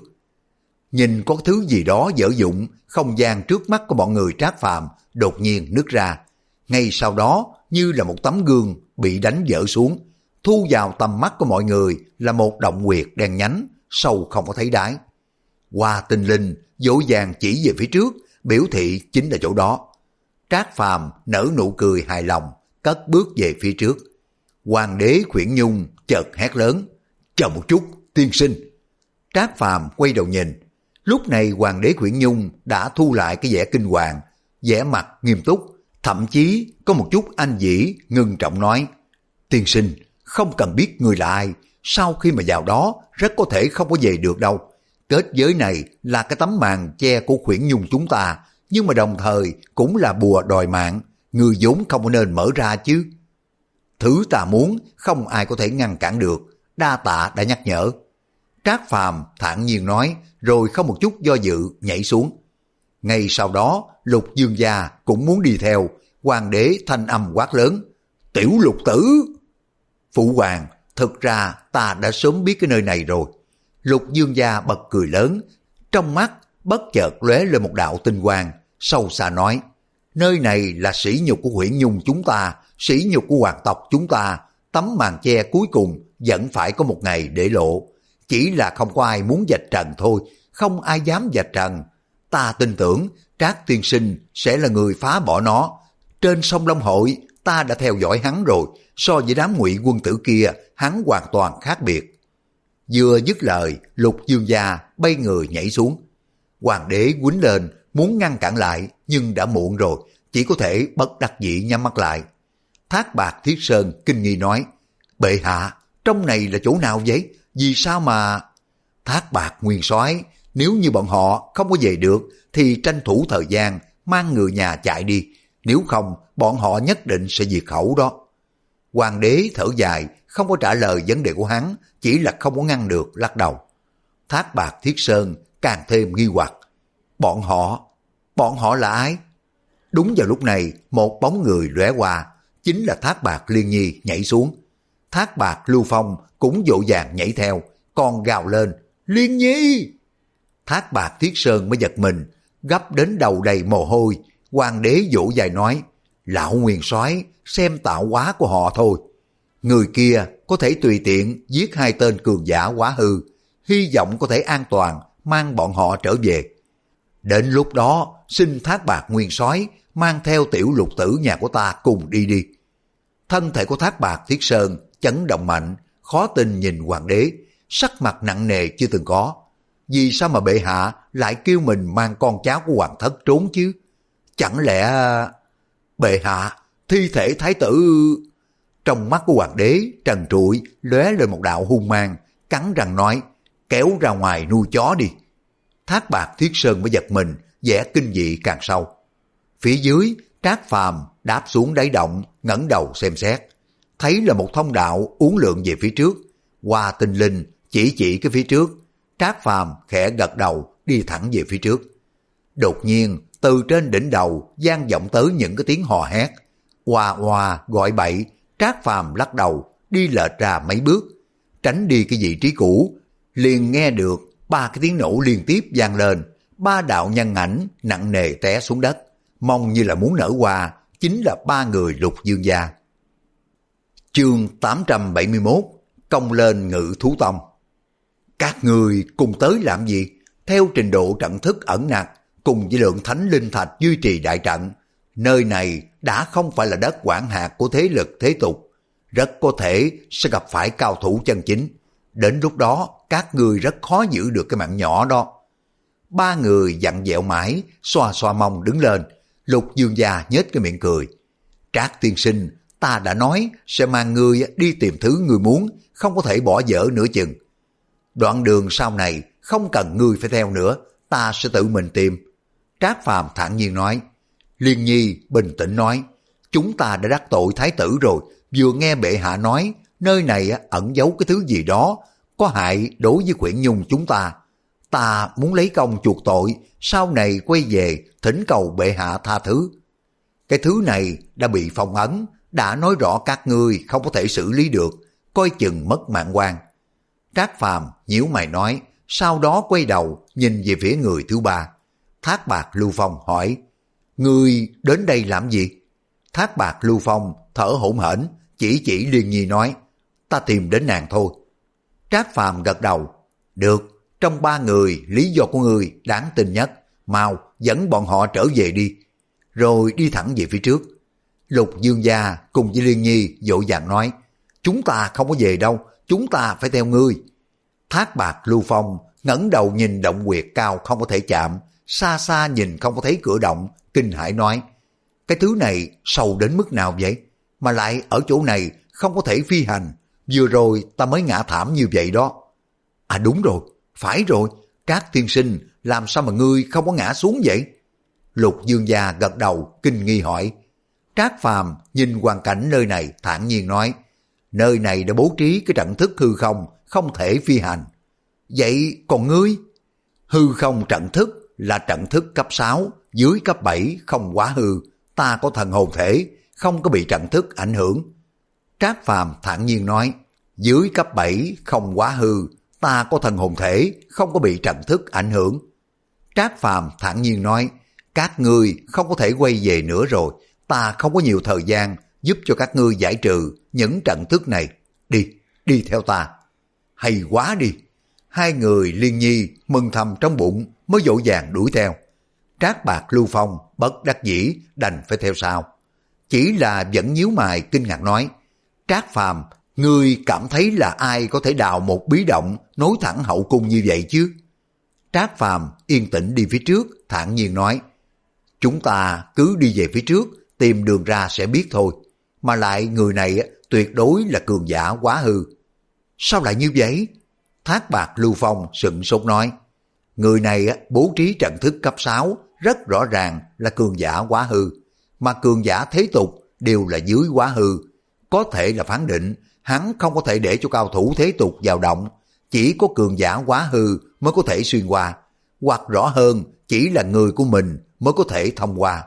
S1: Nhìn có thứ gì đó dở dụng, không gian trước mắt của bọn người Trác Phàm đột nhiên nứt ra, ngay sau đó như là một tấm gương bị đánh vỡ xuống, thu vào tầm mắt của mọi người là một động huyệt đen nhánh, sâu không có thấy đáy. Hoa Tinh Linh dỗ dàng chỉ về phía trước, biểu thị chính là chỗ đó. Trác Phàm nở nụ cười hài lòng, cất bước về phía trước. Hoàng đế Khuyển Nhung chợt hét lớn, chờ một chút, tiên sinh. Trác Phàm quay đầu nhìn, lúc này Hoàng đế Khuyển Nhung đã thu lại cái vẻ kinh hoàng, vẻ mặt nghiêm túc, thậm chí có một chút anh dĩ ngưng trọng nói, tiên sinh, không cần biết người là ai, sau khi mà vào đó rất có thể không có về được đâu. Kết giới này là cái tấm màn che của Khuyển Nhung chúng ta, nhưng mà đồng thời cũng là bùa đòi mạng, người vốn không nên mở ra chứ. Thứ ta muốn không ai có thể ngăn cản được, đa tạ đã nhắc nhở. Trác Phàm thản nhiên nói, rồi không một chút do dự nhảy xuống. Ngay sau đó Lục Dương gia cũng muốn đi theo. Hoàng đế thanh âm quát lớn, tiểu Lục tử. Phụ hoàng, thực ra ta đã sớm biết cái nơi này rồi. Lục Dương gia bật cười lớn, trong mắt bất chợt lóe lên một đạo tinh quang, sâu xa nói, nơi này là sỉ nhục của Huyễn Nhung chúng ta, sỉ nhục của hoàng tộc chúng ta, tấm màn che cuối cùng vẫn phải có một ngày để lộ. Chỉ là không có ai muốn vạch trần thôi, không ai dám vạch trần. Ta tin tưởng Trác tiên sinh sẽ là người phá bỏ nó. Trên sông Long Hội ta đã theo dõi hắn rồi, so với đám Ngụy quân tử kia, hắn hoàn toàn khác biệt. Vừa dứt lời, Lục Dương gia bay người nhảy xuống. Hoàng đế quýnh lên, muốn ngăn cản lại, nhưng đã muộn rồi, chỉ có thể bất đắc dĩ nhắm mắt lại. Thác Bạt Thiết Sơn kinh nghi nói, bệ hạ, trong này là chỗ nào vậy? Vì sao mà... Thác Bạt Nguyên Soái, nếu như bọn họ không có về được, thì tranh thủ thời gian, mang người nhà chạy đi. Nếu không, bọn họ nhất định sẽ diệt khẩu đó. Hoàng đế thở dài, không có trả lời vấn đề của hắn, chỉ là không có ngăn được, lắc đầu. Thác Bạt Thiết Sơn càng thêm nghi hoặc. Bọn họ, bọn họ là ai? Đúng vào lúc này, một bóng người lóe qua, chính là Thác Bạt Liên Nhi nhảy xuống. Thác Bạt Lưu Phong cũng vội vàng nhảy theo, còn gào lên, Liên Nhi! Thác Bạt Thiết Sơn mới giật mình, gấp đến đầu đầy mồ hôi. Hoàng đế vỗ dài nói, lão Nguyên Soái xem tạo hóa của họ thôi. Người kia có thể tùy tiện giết hai tên cường giả quá hư, hy vọng có thể an toàn mang bọn họ trở về. Đến lúc đó, xin Thác Bạt Nguyên Soái mang theo tiểu Lục tử nhà của ta cùng đi đi. Thân thể của Thác Bạt Thiết Sơn chấn động mạnh, khó tin nhìn hoàng đế, sắc mặt nặng nề chưa từng có. Vì sao mà bệ hạ lại kêu mình mang con cháu của hoàng thất trốn chứ? Chẳng lẽ... Bệ hạ, thi thể thái tử... Trong mắt của hoàng đế trần trụi lóe lên một đạo hung mang, cắn răng nói, kéo ra ngoài nuôi chó đi. Thác Bạt Thiết Sơn mới giật mình, vẻ kinh dị càng sâu. Phía dưới, Trác Phàm đáp xuống đáy động, ngẩng đầu xem xét, thấy là một thông đạo uốn lượn về phía trước. Hoa Tinh Linh chỉ chỉ cái phía trước, Trác Phàm khẽ gật đầu đi thẳng về phía trước. Đột nhiên, từ trên đỉnh đầu vang vọng tới những cái tiếng hò hét, oa oa gọi bậy. Trác Phàm lắc đầu, đi lệch ra mấy bước, tránh đi cái vị trí cũ, liền nghe được ba cái tiếng nổ liên tiếp vang lên, ba đạo nhân ảnh nặng nề té xuống đất, mong như là muốn nở hoa, chính là ba người Lục Dương gia. Chương tám trăm bảy mươi mốt, công lên Ngự Thú Tông. Các người cùng tới làm gì? Theo trình độ trận thức ẩn nặc, cùng với lượng thánh linh thạch duy trì đại trận, nơi này đã không phải là đất quản hạt của thế lực thế tục, rất có thể sẽ gặp phải cao thủ chân chính. Đến lúc đó, các người rất khó giữ được cái mạng nhỏ đó. Ba người dặn dẹo mãi, xoa xoa mông đứng lên. Lục Dương gia nhếch cái miệng cười. Trác tiên sinh, ta đã nói sẽ mang ngươi đi tìm thứ ngươi muốn, không có thể bỏ dở nửa chừng. Đoạn đường sau này không cần ngươi phải theo nữa, ta sẽ tự mình tìm. Trác Phàm thản nhiên nói. Liên Nhi bình tĩnh nói, chúng ta đã đắc tội thái tử rồi, vừa nghe bệ hạ nói nơi này ẩn giấu cái thứ gì đó có hại đối với Khuyển Nhung chúng ta. Ta muốn lấy công chuộc tội, sau này quay về thỉnh cầu bệ hạ tha thứ. Cái thứ này đã bị phong ấn, đã nói rõ các ngươi không có thể xử lý được, coi chừng mất mạng quan. Trác Phàm nhíu mày nói, sau đó quay đầu nhìn về phía người thứ ba. Thác Bạt Lưu Phong hỏi, ngươi đến đây làm gì? Thác Bạt Lưu Phong thở hổn hển, chỉ chỉ Liên Nhi nói, ta tìm đến nàng thôi. Trác Phàm gật đầu, được, trong ba người lý do của ngươi đáng tin nhất, mau dẫn bọn họ trở về đi. rồi đi thẳng về phía trước. Lục Dương gia cùng với Liên Nhi vội vàng nói, chúng ta không có về đâu, chúng ta phải theo ngươi. Thác Bạt Lưu Phong ngẩng đầu nhìn động quyệt cao không có thể chạm, xa xa nhìn không có thấy cửa động, kinh hãi nói, cái thứ này sâu đến mức nào vậy? Mà lại ở chỗ này không có thể phi hành, vừa rồi ta mới ngã thảm như vậy đó. À đúng rồi, phải rồi, Trác tiên sinh, làm sao mà ngươi không có ngã xuống vậy? Lục Dương gia gật đầu kinh nghi hỏi. Trác Phàm nhìn hoàn cảnh nơi này thản nhiên nói, nơi này đã bố trí cái trận thức hư không, không thể phi hành. Vậy còn ngươi? Hư không trận thức là trận thức cấp sáu, dưới cấp bảy không quá hư, ta có thần hồn thể, không có bị trận thức ảnh hưởng. Trác Phàm thản nhiên nói, dưới cấp bảy không quá hư, ta có thần hồn thể, không có bị trận thức ảnh hưởng. Trác Phàm thản nhiên nói, các ngươi không có thể quay về nữa rồi, ta không có nhiều thời gian giúp cho các ngươi giải trừ những trận thức này. Đi, đi theo ta. Hay quá đi. Hai người Liên Nhi mừng thầm trong bụng mới vội vàng đuổi theo. Trác Bạt Lưu Phong bất đắc dĩ đành phải theo sau. Chỉ là vẫn nhíu mày kinh ngạc nói, Trác Phàm, ngươi cảm thấy là ai có thể đào một bí động nối thẳng hậu cung như vậy chứ? Trác Phàm yên tĩnh đi phía trước, thản nhiên nói, chúng ta cứ đi về phía trước, tìm đường ra sẽ biết thôi. Mà lại người này tuyệt đối là cường giả quá hư. Sao lại như vậy? Thác Bạt Lưu Phong sững sốt nói, người này bố trí trận thức cấp sáu, rất rõ ràng là cường giả quá hư. Mà cường giả thế tục đều là dưới quá hư. Có thể là phán định, hắn không có thể để cho cao thủ thế tục vào động. Chỉ có cường giả quá hư mới có thể xuyên qua. Hoặc rõ hơn, chỉ là người của mình mới có thể thông qua.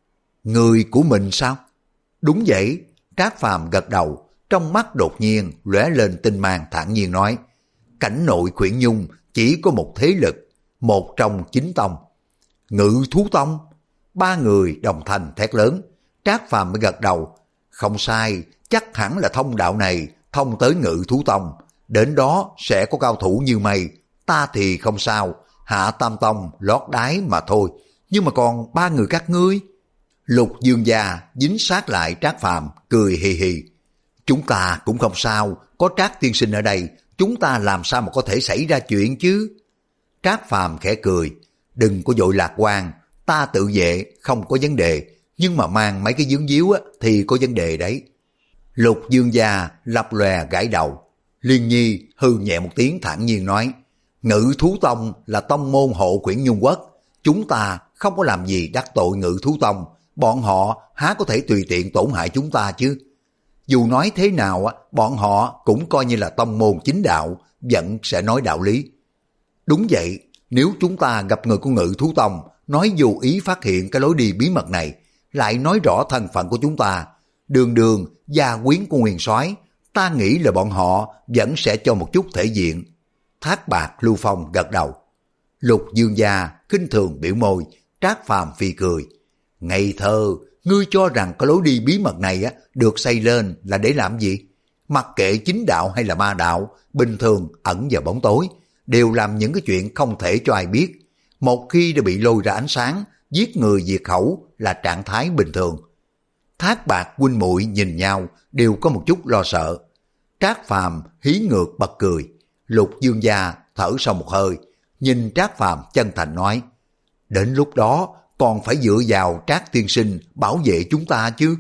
S1: Người của mình sao? Đúng vậy, Trác Phàm gật đầu, trong mắt đột nhiên lóe lên tinh mang thản nhiên nói, cảnh nội Khuyển Nhung chỉ có một thế lực, một trong chín tông. Ngự thú tông? Ba người đồng thanh thét lớn. Trác Phàm mới gật đầu, không sai, chắc hẳn là thông đạo này thông tới Ngự thú tông, đến đó sẽ có cao thủ như mây. Ta thì không sao, Hạ Tam tông lót đáy mà thôi, nhưng mà còn ba người các ngươi? Lục Dương gia dính sát lại Trác Phàm cười hì hì, chúng ta cũng không sao, có Trác tiên sinh ở đây, chúng ta làm sao mà có thể xảy ra chuyện chứ? Trác Phàm khẽ cười, đừng có vội lạc quan, ta tự vệ không có vấn đề, nhưng mà mang mấy cái dướng díu á, thì có vấn đề đấy. Lục Dương gia lập lòe gãi đầu. Liên Nhi hư nhẹ một tiếng thản nhiên nói, Ngự thú tông là tông môn hộ Khuyển Nhung quốc, chúng ta không có làm gì đắc tội Ngự thú tông, bọn họ há có thể tùy tiện tổn hại chúng ta chứ? Dù nói thế nào, bọn họ cũng coi như là tông môn chính đạo, vẫn sẽ nói đạo lý. Đúng vậy, nếu chúng ta gặp người của Ngự thú tông, nói dù ý phát hiện cái lối đi bí mật này, lại nói rõ thân phận của chúng ta, đường đường gia quyến của Nguyên Soái, ta nghĩ là bọn họ vẫn sẽ cho một chút thể diện. Thác Bạt Lưu Phong gật đầu. Lục Dương gia khinh thường biểu môi, Trác Phàm phì cười. Ngây thơ, ngươi cho rằng cái lối đi bí mật này á được xây lên là để làm gì? Mặc kệ chính đạo hay là ma đạo, bình thường ẩn vào bóng tối, đều làm những cái chuyện không thể cho ai biết. Một khi đã bị lôi ra ánh sáng, giết người diệt khẩu là trạng thái bình thường. Thác Bạt huynh muội nhìn nhau đều có một chút lo sợ. Trác Phàm hí ngược bật cười. Lục Dương gia thở sâu một hơi, nhìn Trác Phàm chân thành nói, đến lúc đó còn phải dựa vào Trác tiên sinh bảo vệ chúng ta chứ.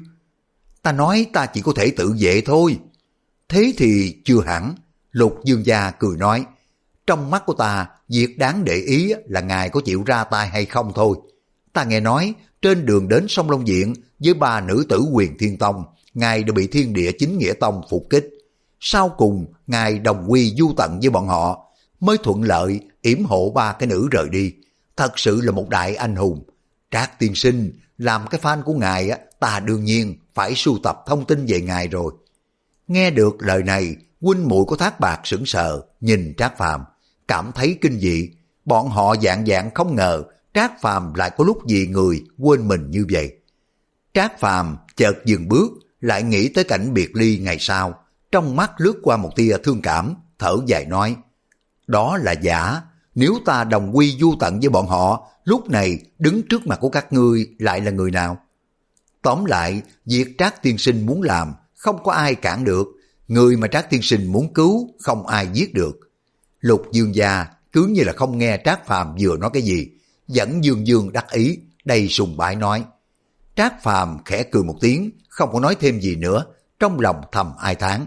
S1: Ta nói ta chỉ có thể tự vệ thôi. Thế thì chưa hẳn. Lục Dương gia cười nói, trong mắt của ta, việc đáng để ý là ngài có chịu ra tay hay không thôi. Ta nghe nói trên đường đến sông Long Diện với ba nữ tử Huyền Thiên Tông, ngài đã bị Thiên Địa Chính Nghĩa Tông phục kích. Sau cùng ngài đồng quy du tận với bọn họ, mới thuận lợi yểm hộ ba cái nữ rời đi. Thật sự là một đại anh hùng. Trác tiên sinh, làm cái fan của ngài á, ta đương nhiên phải sưu tập thông tin về ngài rồi. Nghe được lời này, huynh muội của Thác Bạt sững sờ nhìn Trác Phàm, cảm thấy kinh dị. Bọn họ dạng dạng không ngờ Trác Phàm lại có lúc vì người quên mình như vậy. Trác Phàm chợt dừng bước, lại nghĩ tới cảnh biệt ly ngày sau, trong mắt lướt qua một tia thương cảm, thở dài nói, đó là giả, Nếu ta đồng quy vu tận với bọn họ, lúc này đứng trước mặt của các ngươi lại là người nào? Tóm lại, việc Trác tiên sinh muốn làm, không có ai cản được. Người mà Trác tiên sinh muốn cứu, không ai giết được. Lục Dương gia cứ như là không nghe Trác Phàm vừa nói cái gì, vẫn dương dương đắc ý, đầy sùng bái nói. Trác Phàm khẽ cười một tiếng, không có nói thêm gì nữa, trong lòng thầm ai thán.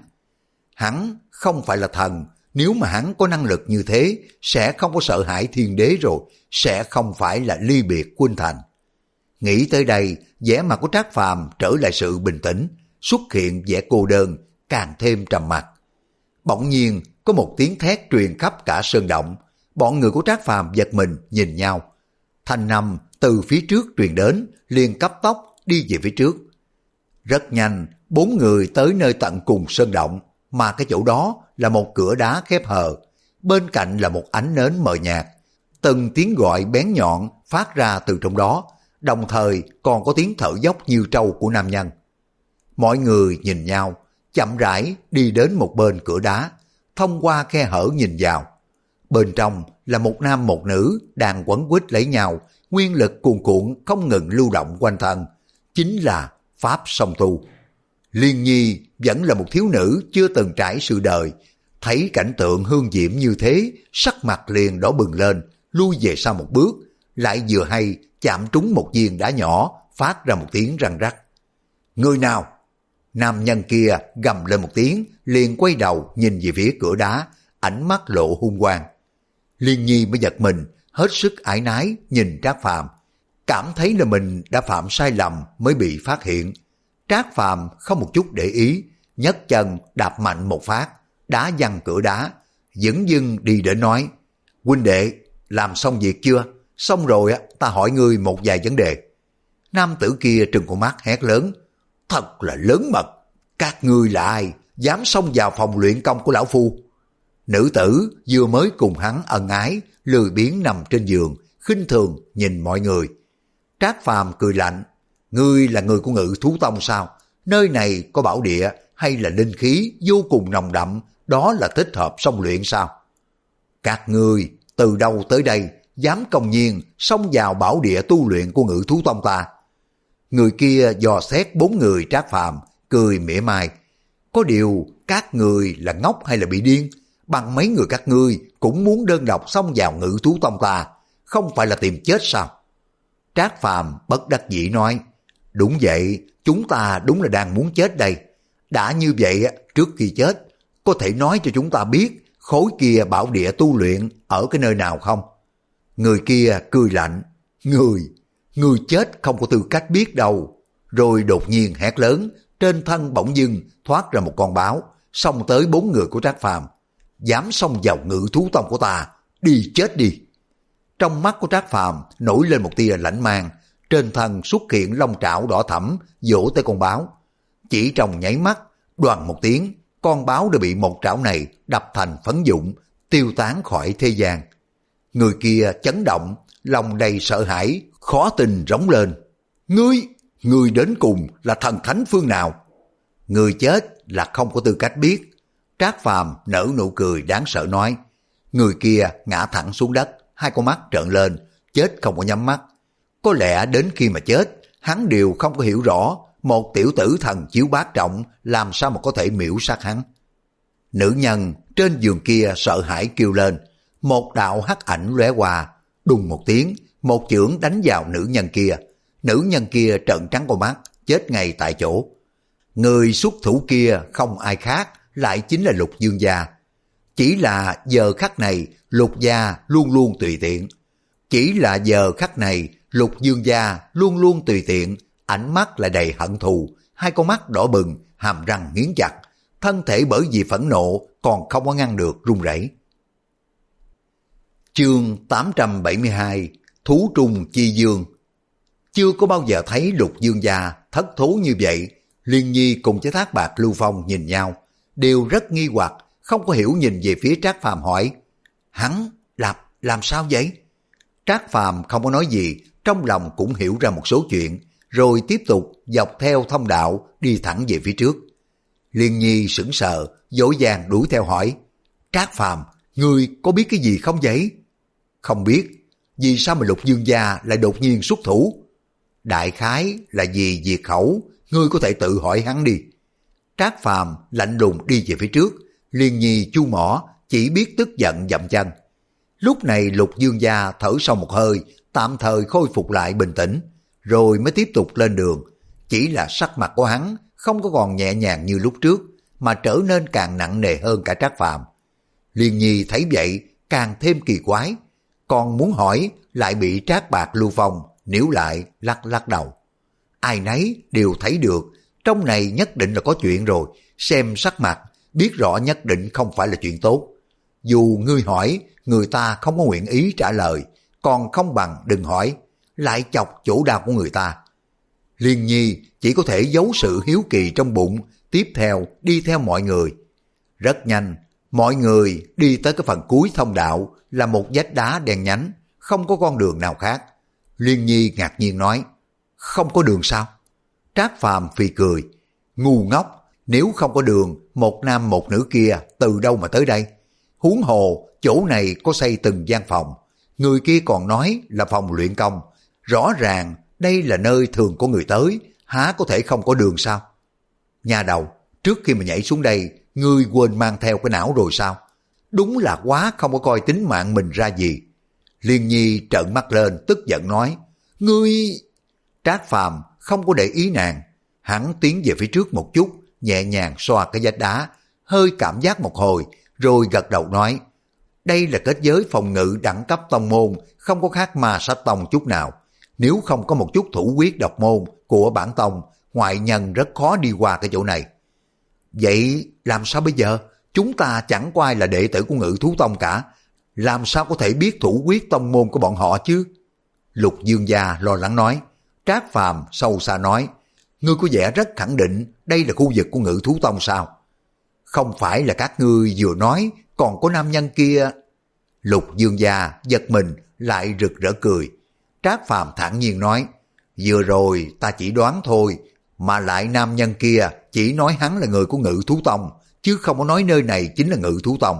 S1: Hắn không phải là thần, nếu mà hắn có năng lực như thế, sẽ không có sợ hãi thiên đế rồi, sẽ không phải là ly biệt Khuynh Thành. Nghĩ tới đây, vẻ mặt của Trác Phàm trở lại sự bình tĩnh, xuất hiện vẻ cô đơn, càng thêm trầm mặc. Bỗng nhiên có một tiếng thét truyền khắp cả sơn động, bọn người của Trác Phàm giật mình nhìn nhau. Thanh âm từ phía trước truyền đến, liền cấp tốc đi về phía trước. Rất nhanh, bốn người tới nơi tận cùng sơn động, mà cái chỗ đó là một cửa đá khép hờ, bên cạnh là một ánh nến mờ nhạt. Từng tiếng gọi bén nhọn phát ra từ trong đó, đồng thời còn có tiếng thở dốc như trâu của nam nhân. Mọi người nhìn nhau, chậm rãi đi đến một bên cửa đá, thông qua khe hở nhìn vào. Bên trong là một nam một nữ đang quấn quýt lấy nhau, nguyên lực cuồn cuộn không ngừng lưu động quanh thân, chính là Pháp Song Tu. Liên Nhi vẫn là một thiếu nữ chưa từng trải sự đời, thấy cảnh tượng hương diễm như thế, sắc mặt liền đỏ bừng lên, lui về sau một bước, lại vừa hay chạm trúng một viên đá nhỏ, phát ra một tiếng răng rắc. Người nào? Nam nhân kia gầm lên một tiếng, liền quay đầu nhìn về phía cửa đá, ánh mắt lộ hung quang. Liên Nhi mới giật mình, hết sức ái nái nhìn Trác Phàm, cảm thấy là mình đã phạm sai lầm mới bị phát hiện. Trác Phàm không một chút để ý, nhấc chân đạp mạnh một phát, đá văng cửa đá, dửng dưng đi đến nói: huynh đệ, làm xong việc chưa? Xong rồi ta hỏi ngươi một vài vấn đề. Nam tử kia trừng con mắt hét lớn: thật là lớn mật, các ngươi là ai, dám xông vào phòng luyện công của lão phu? Nữ tử vừa mới cùng hắn ân ái, lười biếng nằm trên giường, khinh thường nhìn mọi người. Trác Phàm cười lạnh: ngươi là người của Ngự Thú Tông sao? Nơi này có bảo địa hay là linh khí vô cùng nồng đậm, đó là thích hợp xông luyện sao? Các ngươi từ đâu tới đây, dám công nhiên xông vào bảo địa tu luyện của Ngự Thú Tông ta? Người kia dò xét bốn người Trác Phàm, cười mỉa mai: có điều các người là ngốc hay là bị điên? Bằng mấy người các ngươi cũng muốn đơn độc xông vào Ngự Thú Tông ta, không phải là tìm chết sao? Trác Phàm bất đắc dĩ nói: đúng vậy, chúng ta đúng là đang muốn chết đây. Đã như vậy, trước khi chết, có thể nói cho chúng ta biết khối kia bảo địa tu luyện ở cái nơi nào không? Người kia cười lạnh: Người, người chết không có tư cách biết đâu. Rồi đột nhiên hét lớn, trên thân bỗng dưng thoát ra một con báo, xông tới bốn người của Trác Phàm. Dám xông vào Ngự Thú Tông của ta, đi chết đi. Trong mắt của Trác Phàm nổi lên một tia lãnh mang, trên thân xuất hiện long trảo đỏ thẫm vỗ tới con báo. Chỉ trong nháy mắt, đoàn một tiếng, con báo đã bị một trảo này đập thành phấn vụn, tiêu tán khỏi thế gian. Người kia chấn động, lòng đầy sợ hãi, khó tin rống lên: Ngươi, ngươi đến cùng là thần thánh phương nào? Người chết là không có tư cách biết. Trác Phàm nở nụ cười đáng sợ nói. Người kia ngã thẳng xuống đất, hai con mắt trợn lên, chết không có nhắm mắt. Có lẽ đến khi mà chết, hắn đều không có hiểu rõ một tiểu tử thần chiếu bát trọng làm sao mà có thể miễu sát hắn. Nữ nhân trên giường kia sợ hãi kêu lên, một đạo hắc ảnh lóe qua, đùng một tiếng, một chưởng đánh vào nữ nhân kia. Nữ nhân kia trợn trắng con mắt, chết ngay tại chỗ. Người xuất thủ kia không ai khác, lại chính là Lục Dương gia. Chỉ là giờ khắc này, Lục gia luôn luôn tùy tiện. Chỉ là giờ khắc này, Lục Dương gia luôn luôn tùy tiện, ánh mắt lại đầy hận thù, hai con mắt đỏ bừng, hàm răng nghiến chặt, thân thể bởi vì phẫn nộ còn không có ngăn được run rẩy. Chương tám trăm bảy mươi hai, Thú Trùng Chi Dương. Chưa có bao giờ thấy Lục Dương gia thất thố như vậy. Liên Nhi cùng với Thác Bạt Lưu Phong nhìn nhau, đều rất nghi hoặc, không có hiểu nhìn về phía Trác Phàm hỏi: hắn làm làm sao vậy? Trác Phàm không có nói gì, trong lòng cũng hiểu ra một số chuyện, rồi tiếp tục dọc theo thông đạo đi thẳng về phía trước. Liên Nhi sững sờ, vội vàng đuổi theo hỏi: Trác Phàm, ngươi có biết cái gì không vậy? Không biết, vì sao mà Lục Dương gia lại đột nhiên xuất thủ? Đại khái là vì diệt khẩu, ngươi có thể tự hỏi hắn đi. Trác Phàm lạnh lùng đi về phía trước, Liên Nhi chu mỏ chỉ biết tức giận dậm chân. Lúc này Lục Dương gia thở sâu một hơi, tạm thời khôi phục lại bình tĩnh, rồi mới tiếp tục lên đường. Chỉ là sắc mặt của hắn không có còn nhẹ nhàng như lúc trước, mà trở nên càng nặng nề hơn cả Trác Phàm. Liên Nhi thấy vậy càng thêm kỳ quái, còn muốn hỏi lại bị Trác Bạc Lưu Phong níu lại lắc lắc đầu. Ai nấy đều thấy được, trong này nhất định là có chuyện rồi, xem sắc mặt, biết rõ nhất định không phải là chuyện tốt. Dù ngươi hỏi, người ta không có nguyện ý trả lời, còn không bằng đừng hỏi, lại chọc chỗ đau của người ta. Liên Nhi chỉ có thể giấu sự hiếu kỳ trong bụng, tiếp theo đi theo mọi người. Rất nhanh, mọi người đi tới cái phần cuối thông đạo là một vách đá đen nhánh, không có con đường nào khác. Liên Nhi ngạc nhiên nói, không có đường sao? Trác Phàm phì cười, ngu ngốc, nếu không có đường, một nam một nữ kia từ đâu mà tới đây? Huống hồ, chỗ này có xây từng gian phòng, người kia còn nói là phòng luyện công, rõ ràng đây là nơi thường có người tới, há có thể không có đường sao? Nhà đầu, trước khi mà nhảy xuống đây, ngươi quên mang theo cái não rồi sao? Đúng là quá không có coi tính mạng mình ra gì. Liên Nhi trợn mắt lên tức giận nói, ngươi... Trác Phàm không có để ý nàng, hắn tiến về phía trước một chút, nhẹ nhàng xoa cái vách đá, hơi cảm giác một hồi, rồi gật đầu nói, đây là kết giới phòng ngự đẳng cấp tông môn, không có khác Ma Sát Tông chút nào. Nếu không có một chút thủ quyết độc môn của bản tông, ngoại nhân rất khó đi qua cái chỗ này. Vậy làm sao bây giờ? Chúng ta chẳng qua là đệ tử của Ngự Thú Tông cả, làm sao có thể biết thủ quyết tông môn của bọn họ chứ? Lục Dương gia lo lắng nói. Trác Phàm sâu xa nói, ngươi có vẻ rất khẳng định đây là khu vực của Ngự Thú Tông sao? Không phải là các ngươi vừa nói còn có nam nhân kia. Lục Dương gia giật mình lại rực rỡ cười. Trác Phàm thản nhiên nói, vừa rồi ta chỉ đoán thôi, mà lại nam nhân kia chỉ nói hắn là người của Ngự Thú Tông, chứ không có nói nơi này chính là Ngự Thú Tông.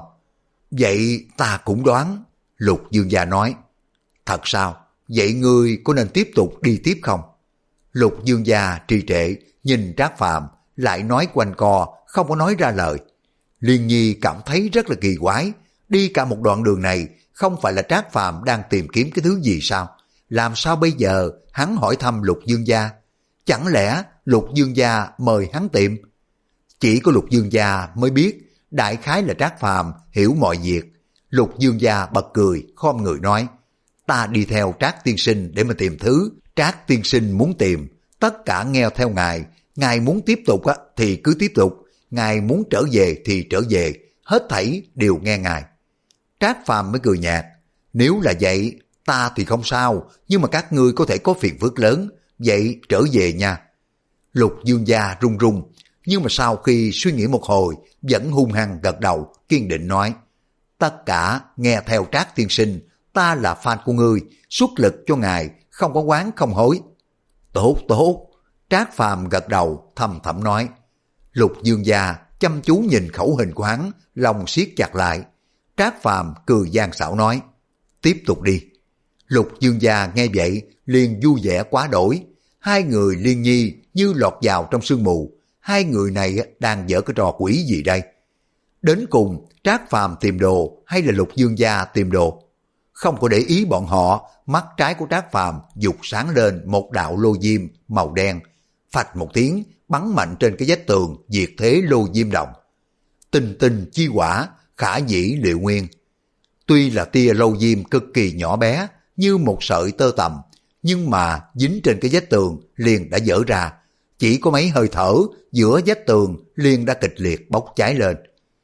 S1: Vậy ta cũng đoán. Lục Dương gia nói, thật sao? Vậy ngươi có nên tiếp tục đi tiếp không? Lục Dương gia trì trệ, nhìn Trác Phàm lại nói quanh co, không có nói ra lời. Liên Nhi cảm thấy rất là kỳ quái, đi cả một đoạn đường này, không phải là Trác Phàm đang tìm kiếm cái thứ gì sao? Làm sao bây giờ hắn hỏi thăm Lục Dương gia? Chẳng lẽ Lục Dương gia mời hắn tìm? Chỉ có Lục Dương gia mới biết, đại khái là Trác Phàm hiểu mọi việc. Lục Dương gia bật cười, khom người nói, ta đi theo Trác tiên sinh để mà tìm thứ Trác tiên sinh muốn tìm, tất cả nghe theo ngài, ngài muốn tiếp tục á, thì cứ tiếp tục, ngài muốn trở về thì trở về, hết thảy đều nghe ngài. Trác Phàm mới cười nhạt, nếu là vậy, ta thì không sao, nhưng mà các ngươi có thể có phiền phức lớn, vậy trở về nha. Lục Dương gia run run, nhưng mà sau khi suy nghĩ một hồi, vẫn hung hăng gật đầu, kiên định nói, tất cả nghe theo Trác tiên sinh, ta là fan của ngươi, xuất lực cho ngài, không có oán không hối. Tốt tốt, Trác Phàm gật đầu thầm thầm nói. Lục Dương gia chăm chú nhìn khẩu hình của hắn, lòng siết chặt lại. Trác Phàm cười gian xảo nói, tiếp tục đi. Lục Dương gia nghe vậy liền vui vẻ quá đổi. Hai người Liên Nhi như lọt vào trong sương mù. Hai người này đang dở cái trò quỷ gì đây? Đến cùng Trác Phàm tìm đồ hay là Lục Dương gia tìm đồ? Không có để ý bọn họ, mắt trái của Trác Phàm dục sáng lên một đạo lô diêm màu đen, phạch một tiếng bắn mạnh trên cái vách tường diệt thế lô diêm động. Tinh tinh chi quả, khả dĩ liệu nguyên. Tuy là tia lô diêm cực kỳ nhỏ bé, như một sợi tơ tằm, nhưng mà dính trên cái vách tường liền đã dở ra. Chỉ có mấy hơi thở, giữa vách tường liền đã kịch liệt bốc cháy lên.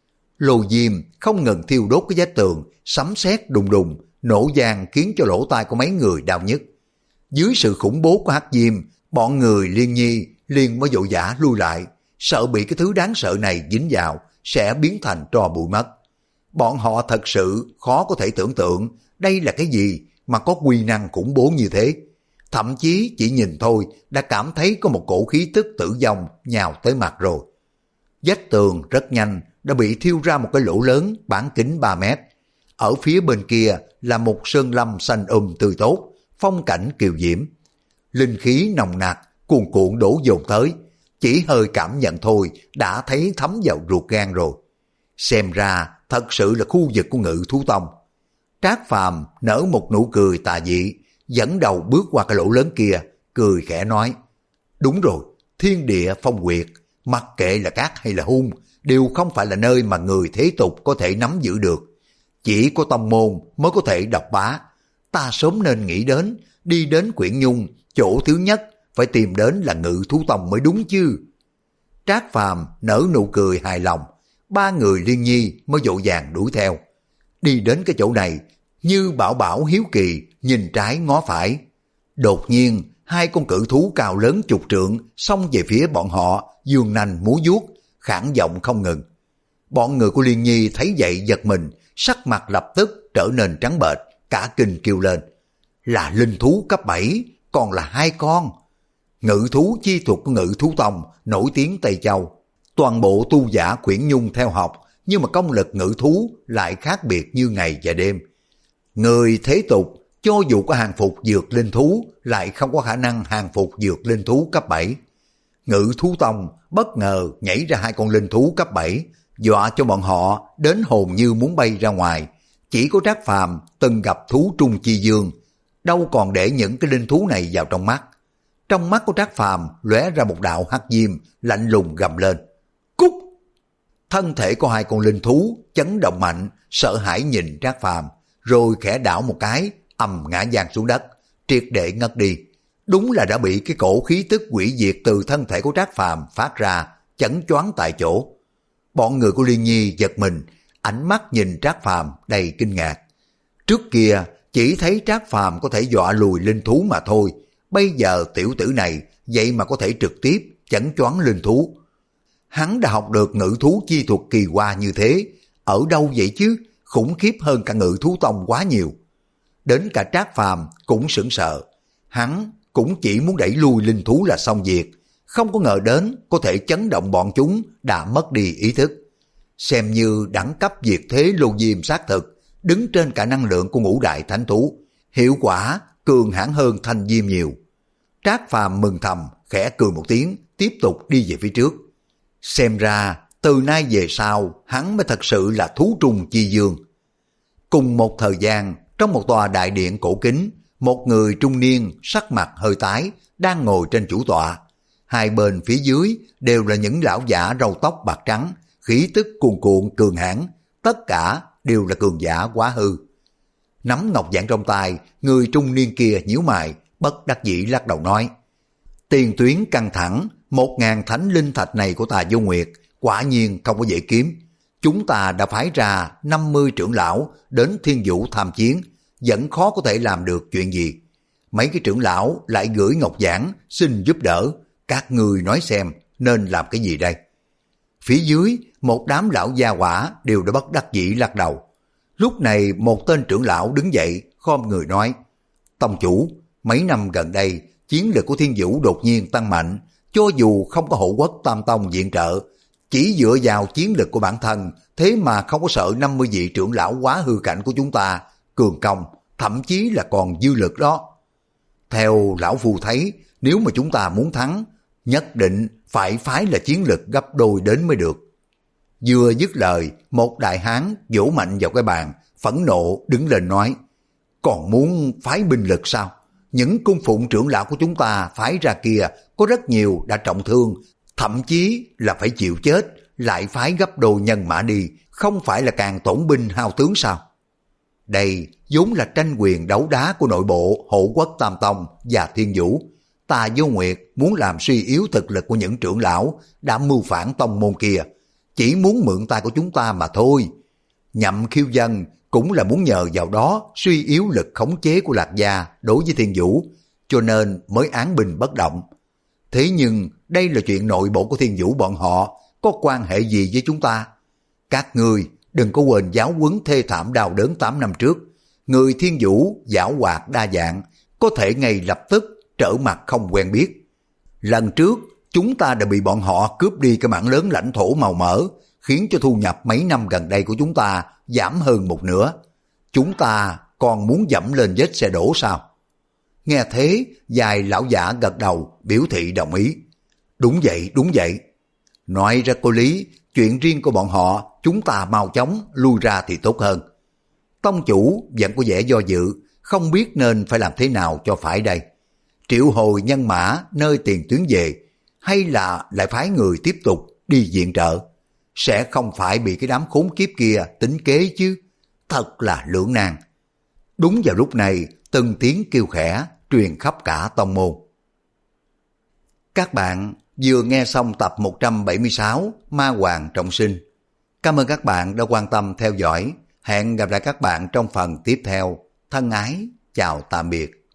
S1: Lô diêm không ngừng thiêu đốt cái vách tường, sấm sét đùng đùng, nổ vang khiến cho lỗ tai của mấy người đau nhức. Dưới sự khủng bố của hắc diêm, bọn người Liên Nhi liền mới vội vã lui lại, sợ bị cái thứ đáng sợ này dính vào sẽ biến thành tro bụi mất. Bọn họ thật sự khó có thể tưởng tượng đây là cái gì mà có quy năng khủng bố như thế. Thậm chí chỉ nhìn thôi đã cảm thấy có một cổ khí tức tử vong nhào tới mặt rồi. Vách tường rất nhanh đã bị thiêu ra một cái lỗ lớn bán kính ba mét. ở phía bên kia là một sơn lâm xanh um tươi tốt, phong cảnh kiều diễm. Linh khí nồng nặc, cuồn cuộn đổ dồn tới, chỉ hơi cảm nhận thôi đã thấy thấm vào ruột gan rồi. Xem ra thật sự là khu vực của Ngự Thú Tông. Trác Phàm nở một nụ cười tà dị, dẫn đầu bước qua cái lỗ lớn kia, cười khẽ nói, đúng rồi, thiên địa phong quyệt, mặc kệ là cát hay là hung, đều không phải là nơi mà người thế tục có thể nắm giữ được. Chỉ có tông môn mới có thể độc bá. Ta sớm nên nghĩ đến, đi đến Quyển Nhung, chỗ thứ nhất phải tìm đến là Ngự Thú Tông mới đúng chứ. Trác Phàm nở nụ cười hài lòng, ba người Liên Nhi mới vội vàng đuổi theo. Đi đến cái chỗ này, Như Bảo Bảo hiếu kỳ, nhìn trái ngó phải. Đột nhiên, hai con cự thú cao lớn chục trượng xông về phía bọn họ, giương nanh múa vuốt, khản giọng không ngừng. Bọn người của Liên Nhi thấy vậy giật mình, sắc mặt lập tức trở nên trắng bệch, cả kinh kêu lên. Là linh thú cấp bảy, còn là hai con. Ngự thú chi thuật của Ngự Thú Tông nổi tiếng Tây Châu. Toàn bộ tu giả Quyển Nhung theo học, nhưng mà công lực ngự thú lại khác biệt như ngày và đêm. Người thế tục, cho dù có hàng phục dược linh thú, lại không có khả năng hàng phục dược linh thú cấp bảy. Ngự Thú Tông bất ngờ nhảy ra hai con linh thú cấp bảy, dọa cho bọn họ đến hồn như muốn bay ra ngoài. Chỉ có Trác Phàm từng gặp thú trung chi dương, đâu còn để những cái linh thú này vào trong mắt. Trong mắt của Trác Phàm lóe ra một đạo hắc diêm, lạnh lùng gầm lên. Cút! Thân thể của hai con linh thú chấn động mạnh, sợ hãi nhìn Trác Phàm, rồi khẽ đảo một cái, ầm ngã vàng xuống đất, triệt để ngất đi. Đúng là đã bị cái cổ khí tức quỷ diệt từ thân thể của Trác Phàm phát ra, chấn choáng tại chỗ. Bọn người của Liên Nhi giật mình, ánh mắt nhìn Trác Phàm đầy kinh ngạc. Trước kia chỉ thấy Trác Phàm có thể dọa lùi linh thú mà thôi, bây giờ tiểu tử này vậy mà có thể trực tiếp chấn choáng linh thú. Hắn đã học được ngự thú chi thuật kỳ hoa như thế, ở đâu vậy chứ, khủng khiếp hơn cả Ngự Thú Tông quá nhiều. Đến cả Trác Phàm cũng sững sờ, hắn cũng chỉ muốn đẩy lui linh thú là xong việc, không có ngờ đến có thể chấn động bọn chúng đã mất đi ý thức. Xem như đẳng cấp diệt thế lô diêm xác thực, đứng trên cả năng lượng của ngũ đại thánh thú, hiệu quả cường hãn hơn thanh diêm nhiều. Trác Phàm mừng thầm, khẽ cười một tiếng, tiếp tục đi về phía trước. Xem ra từ nay về sau hắn mới thật sự là thú trùng chi dương. Cùng một thời gian, trong một tòa đại điện cổ kính, một người trung niên sắc mặt hơi tái đang ngồi trên chủ tọa. Hai bên phía dưới đều là những lão giả râu tóc bạc trắng, khí tức cuồn cuộn cường hãn, tất cả đều là cường giả quá hư. Nắm ngọc giản trong tay, người trung niên kia nhíu mày, bất đắc dĩ lắc đầu nói: tiền tuyến căng thẳng, một ngàn thánh linh thạch này của Tà Vô Nguyệt quả nhiên không có dễ kiếm. Chúng ta đã phái ra năm mươi trưởng lão đến Thiên Vũ tham chiến, vẫn khó có thể làm được chuyện gì. Mấy cái trưởng lão lại gửi ngọc giản xin giúp đỡ, các người nói xem nên làm cái gì đây? Phía dưới, một đám lão gia hỏa đều đã bất đắc dĩ lắc đầu. Lúc này một tên trưởng lão đứng dậy, khom người nói: tông chủ, mấy năm gần đây, chiến lực của Thiên Vũ đột nhiên tăng mạnh, cho dù không có hộ quốc tam tông viện trợ, chỉ dựa vào chiến lực của bản thân, thế mà không có sợ năm mươi vị trưởng lão quá hư cảnh của chúng ta cường công, thậm chí là còn dư lực đó. Theo lão phu thấy, nếu mà chúng ta muốn thắng, nhất định phải phái là chiến lực gấp đôi đến mới được. Vừa dứt lời, một đại hán vỗ mạnh vào cái bàn, phẫn nộ đứng lên nói: còn muốn phái binh lực sao? Những cung phụng trưởng lão của chúng ta phái ra kia có rất nhiều đã trọng thương, thậm chí là phải chịu chết, lại phái gấp đôi nhân mã đi, không phải là càng tổn binh hao tướng sao? Đây vốn là tranh quyền đấu đá của nội bộ Hộ Quốc Tam Tông và Thiên Vũ. Tà Vô Nguyệt muốn làm suy yếu thực lực của những trưởng lão đã mưu phản tông môn kia, chỉ muốn mượn tay của chúng ta mà thôi. Nhậm Khiêu Dân cũng là muốn nhờ vào đó suy yếu lực khống chế của Lạc Gia đối với Thiên Vũ, cho nên mới án binh bất động. Thế nhưng đây là chuyện nội bộ của Thiên Vũ bọn họ, có quan hệ gì với chúng ta? Các ngươi đừng có quên giáo huấn thê thảm đau đớn tám năm trước. Người Thiên Vũ giảo hoạt đa dạng, có thể ngay lập tức trở mặt không quen biết. Lần trước chúng ta đã bị bọn họ cướp đi cái mảng lớn lãnh thổ màu mỡ, khiến cho thu nhập mấy năm gần đây của chúng ta giảm hơn một nửa. chúng ta còn muốn dẫm lên vết xe đổ sao? Nghe thế, vài lão giả gật đầu biểu thị đồng ý. Đúng vậy, đúng vậy. Nói ra có lý, chuyện riêng của bọn họ chúng ta mau chóng lui ra thì tốt hơn. Tông chủ vẫn có vẻ do dự, không biết nên phải làm thế nào cho phải đây. Triệu hồi nhân mã nơi tiền tuyến về, hay là lại phái người tiếp tục đi viện trợ? Sẽ không phải bị cái đám khốn kiếp kia tính kế chứ? Thật là lưỡng nan. Đúng vào lúc này, từng tiếng kêu khẽ truyền khắp cả tông môn. Các bạn vừa nghe xong tập một trăm bảy mươi sáu Ma Hoàng Trọng Sinh. Cảm ơn các bạn đã quan tâm theo dõi. Hẹn gặp lại các bạn trong phần tiếp theo. Thân ái, chào tạm biệt.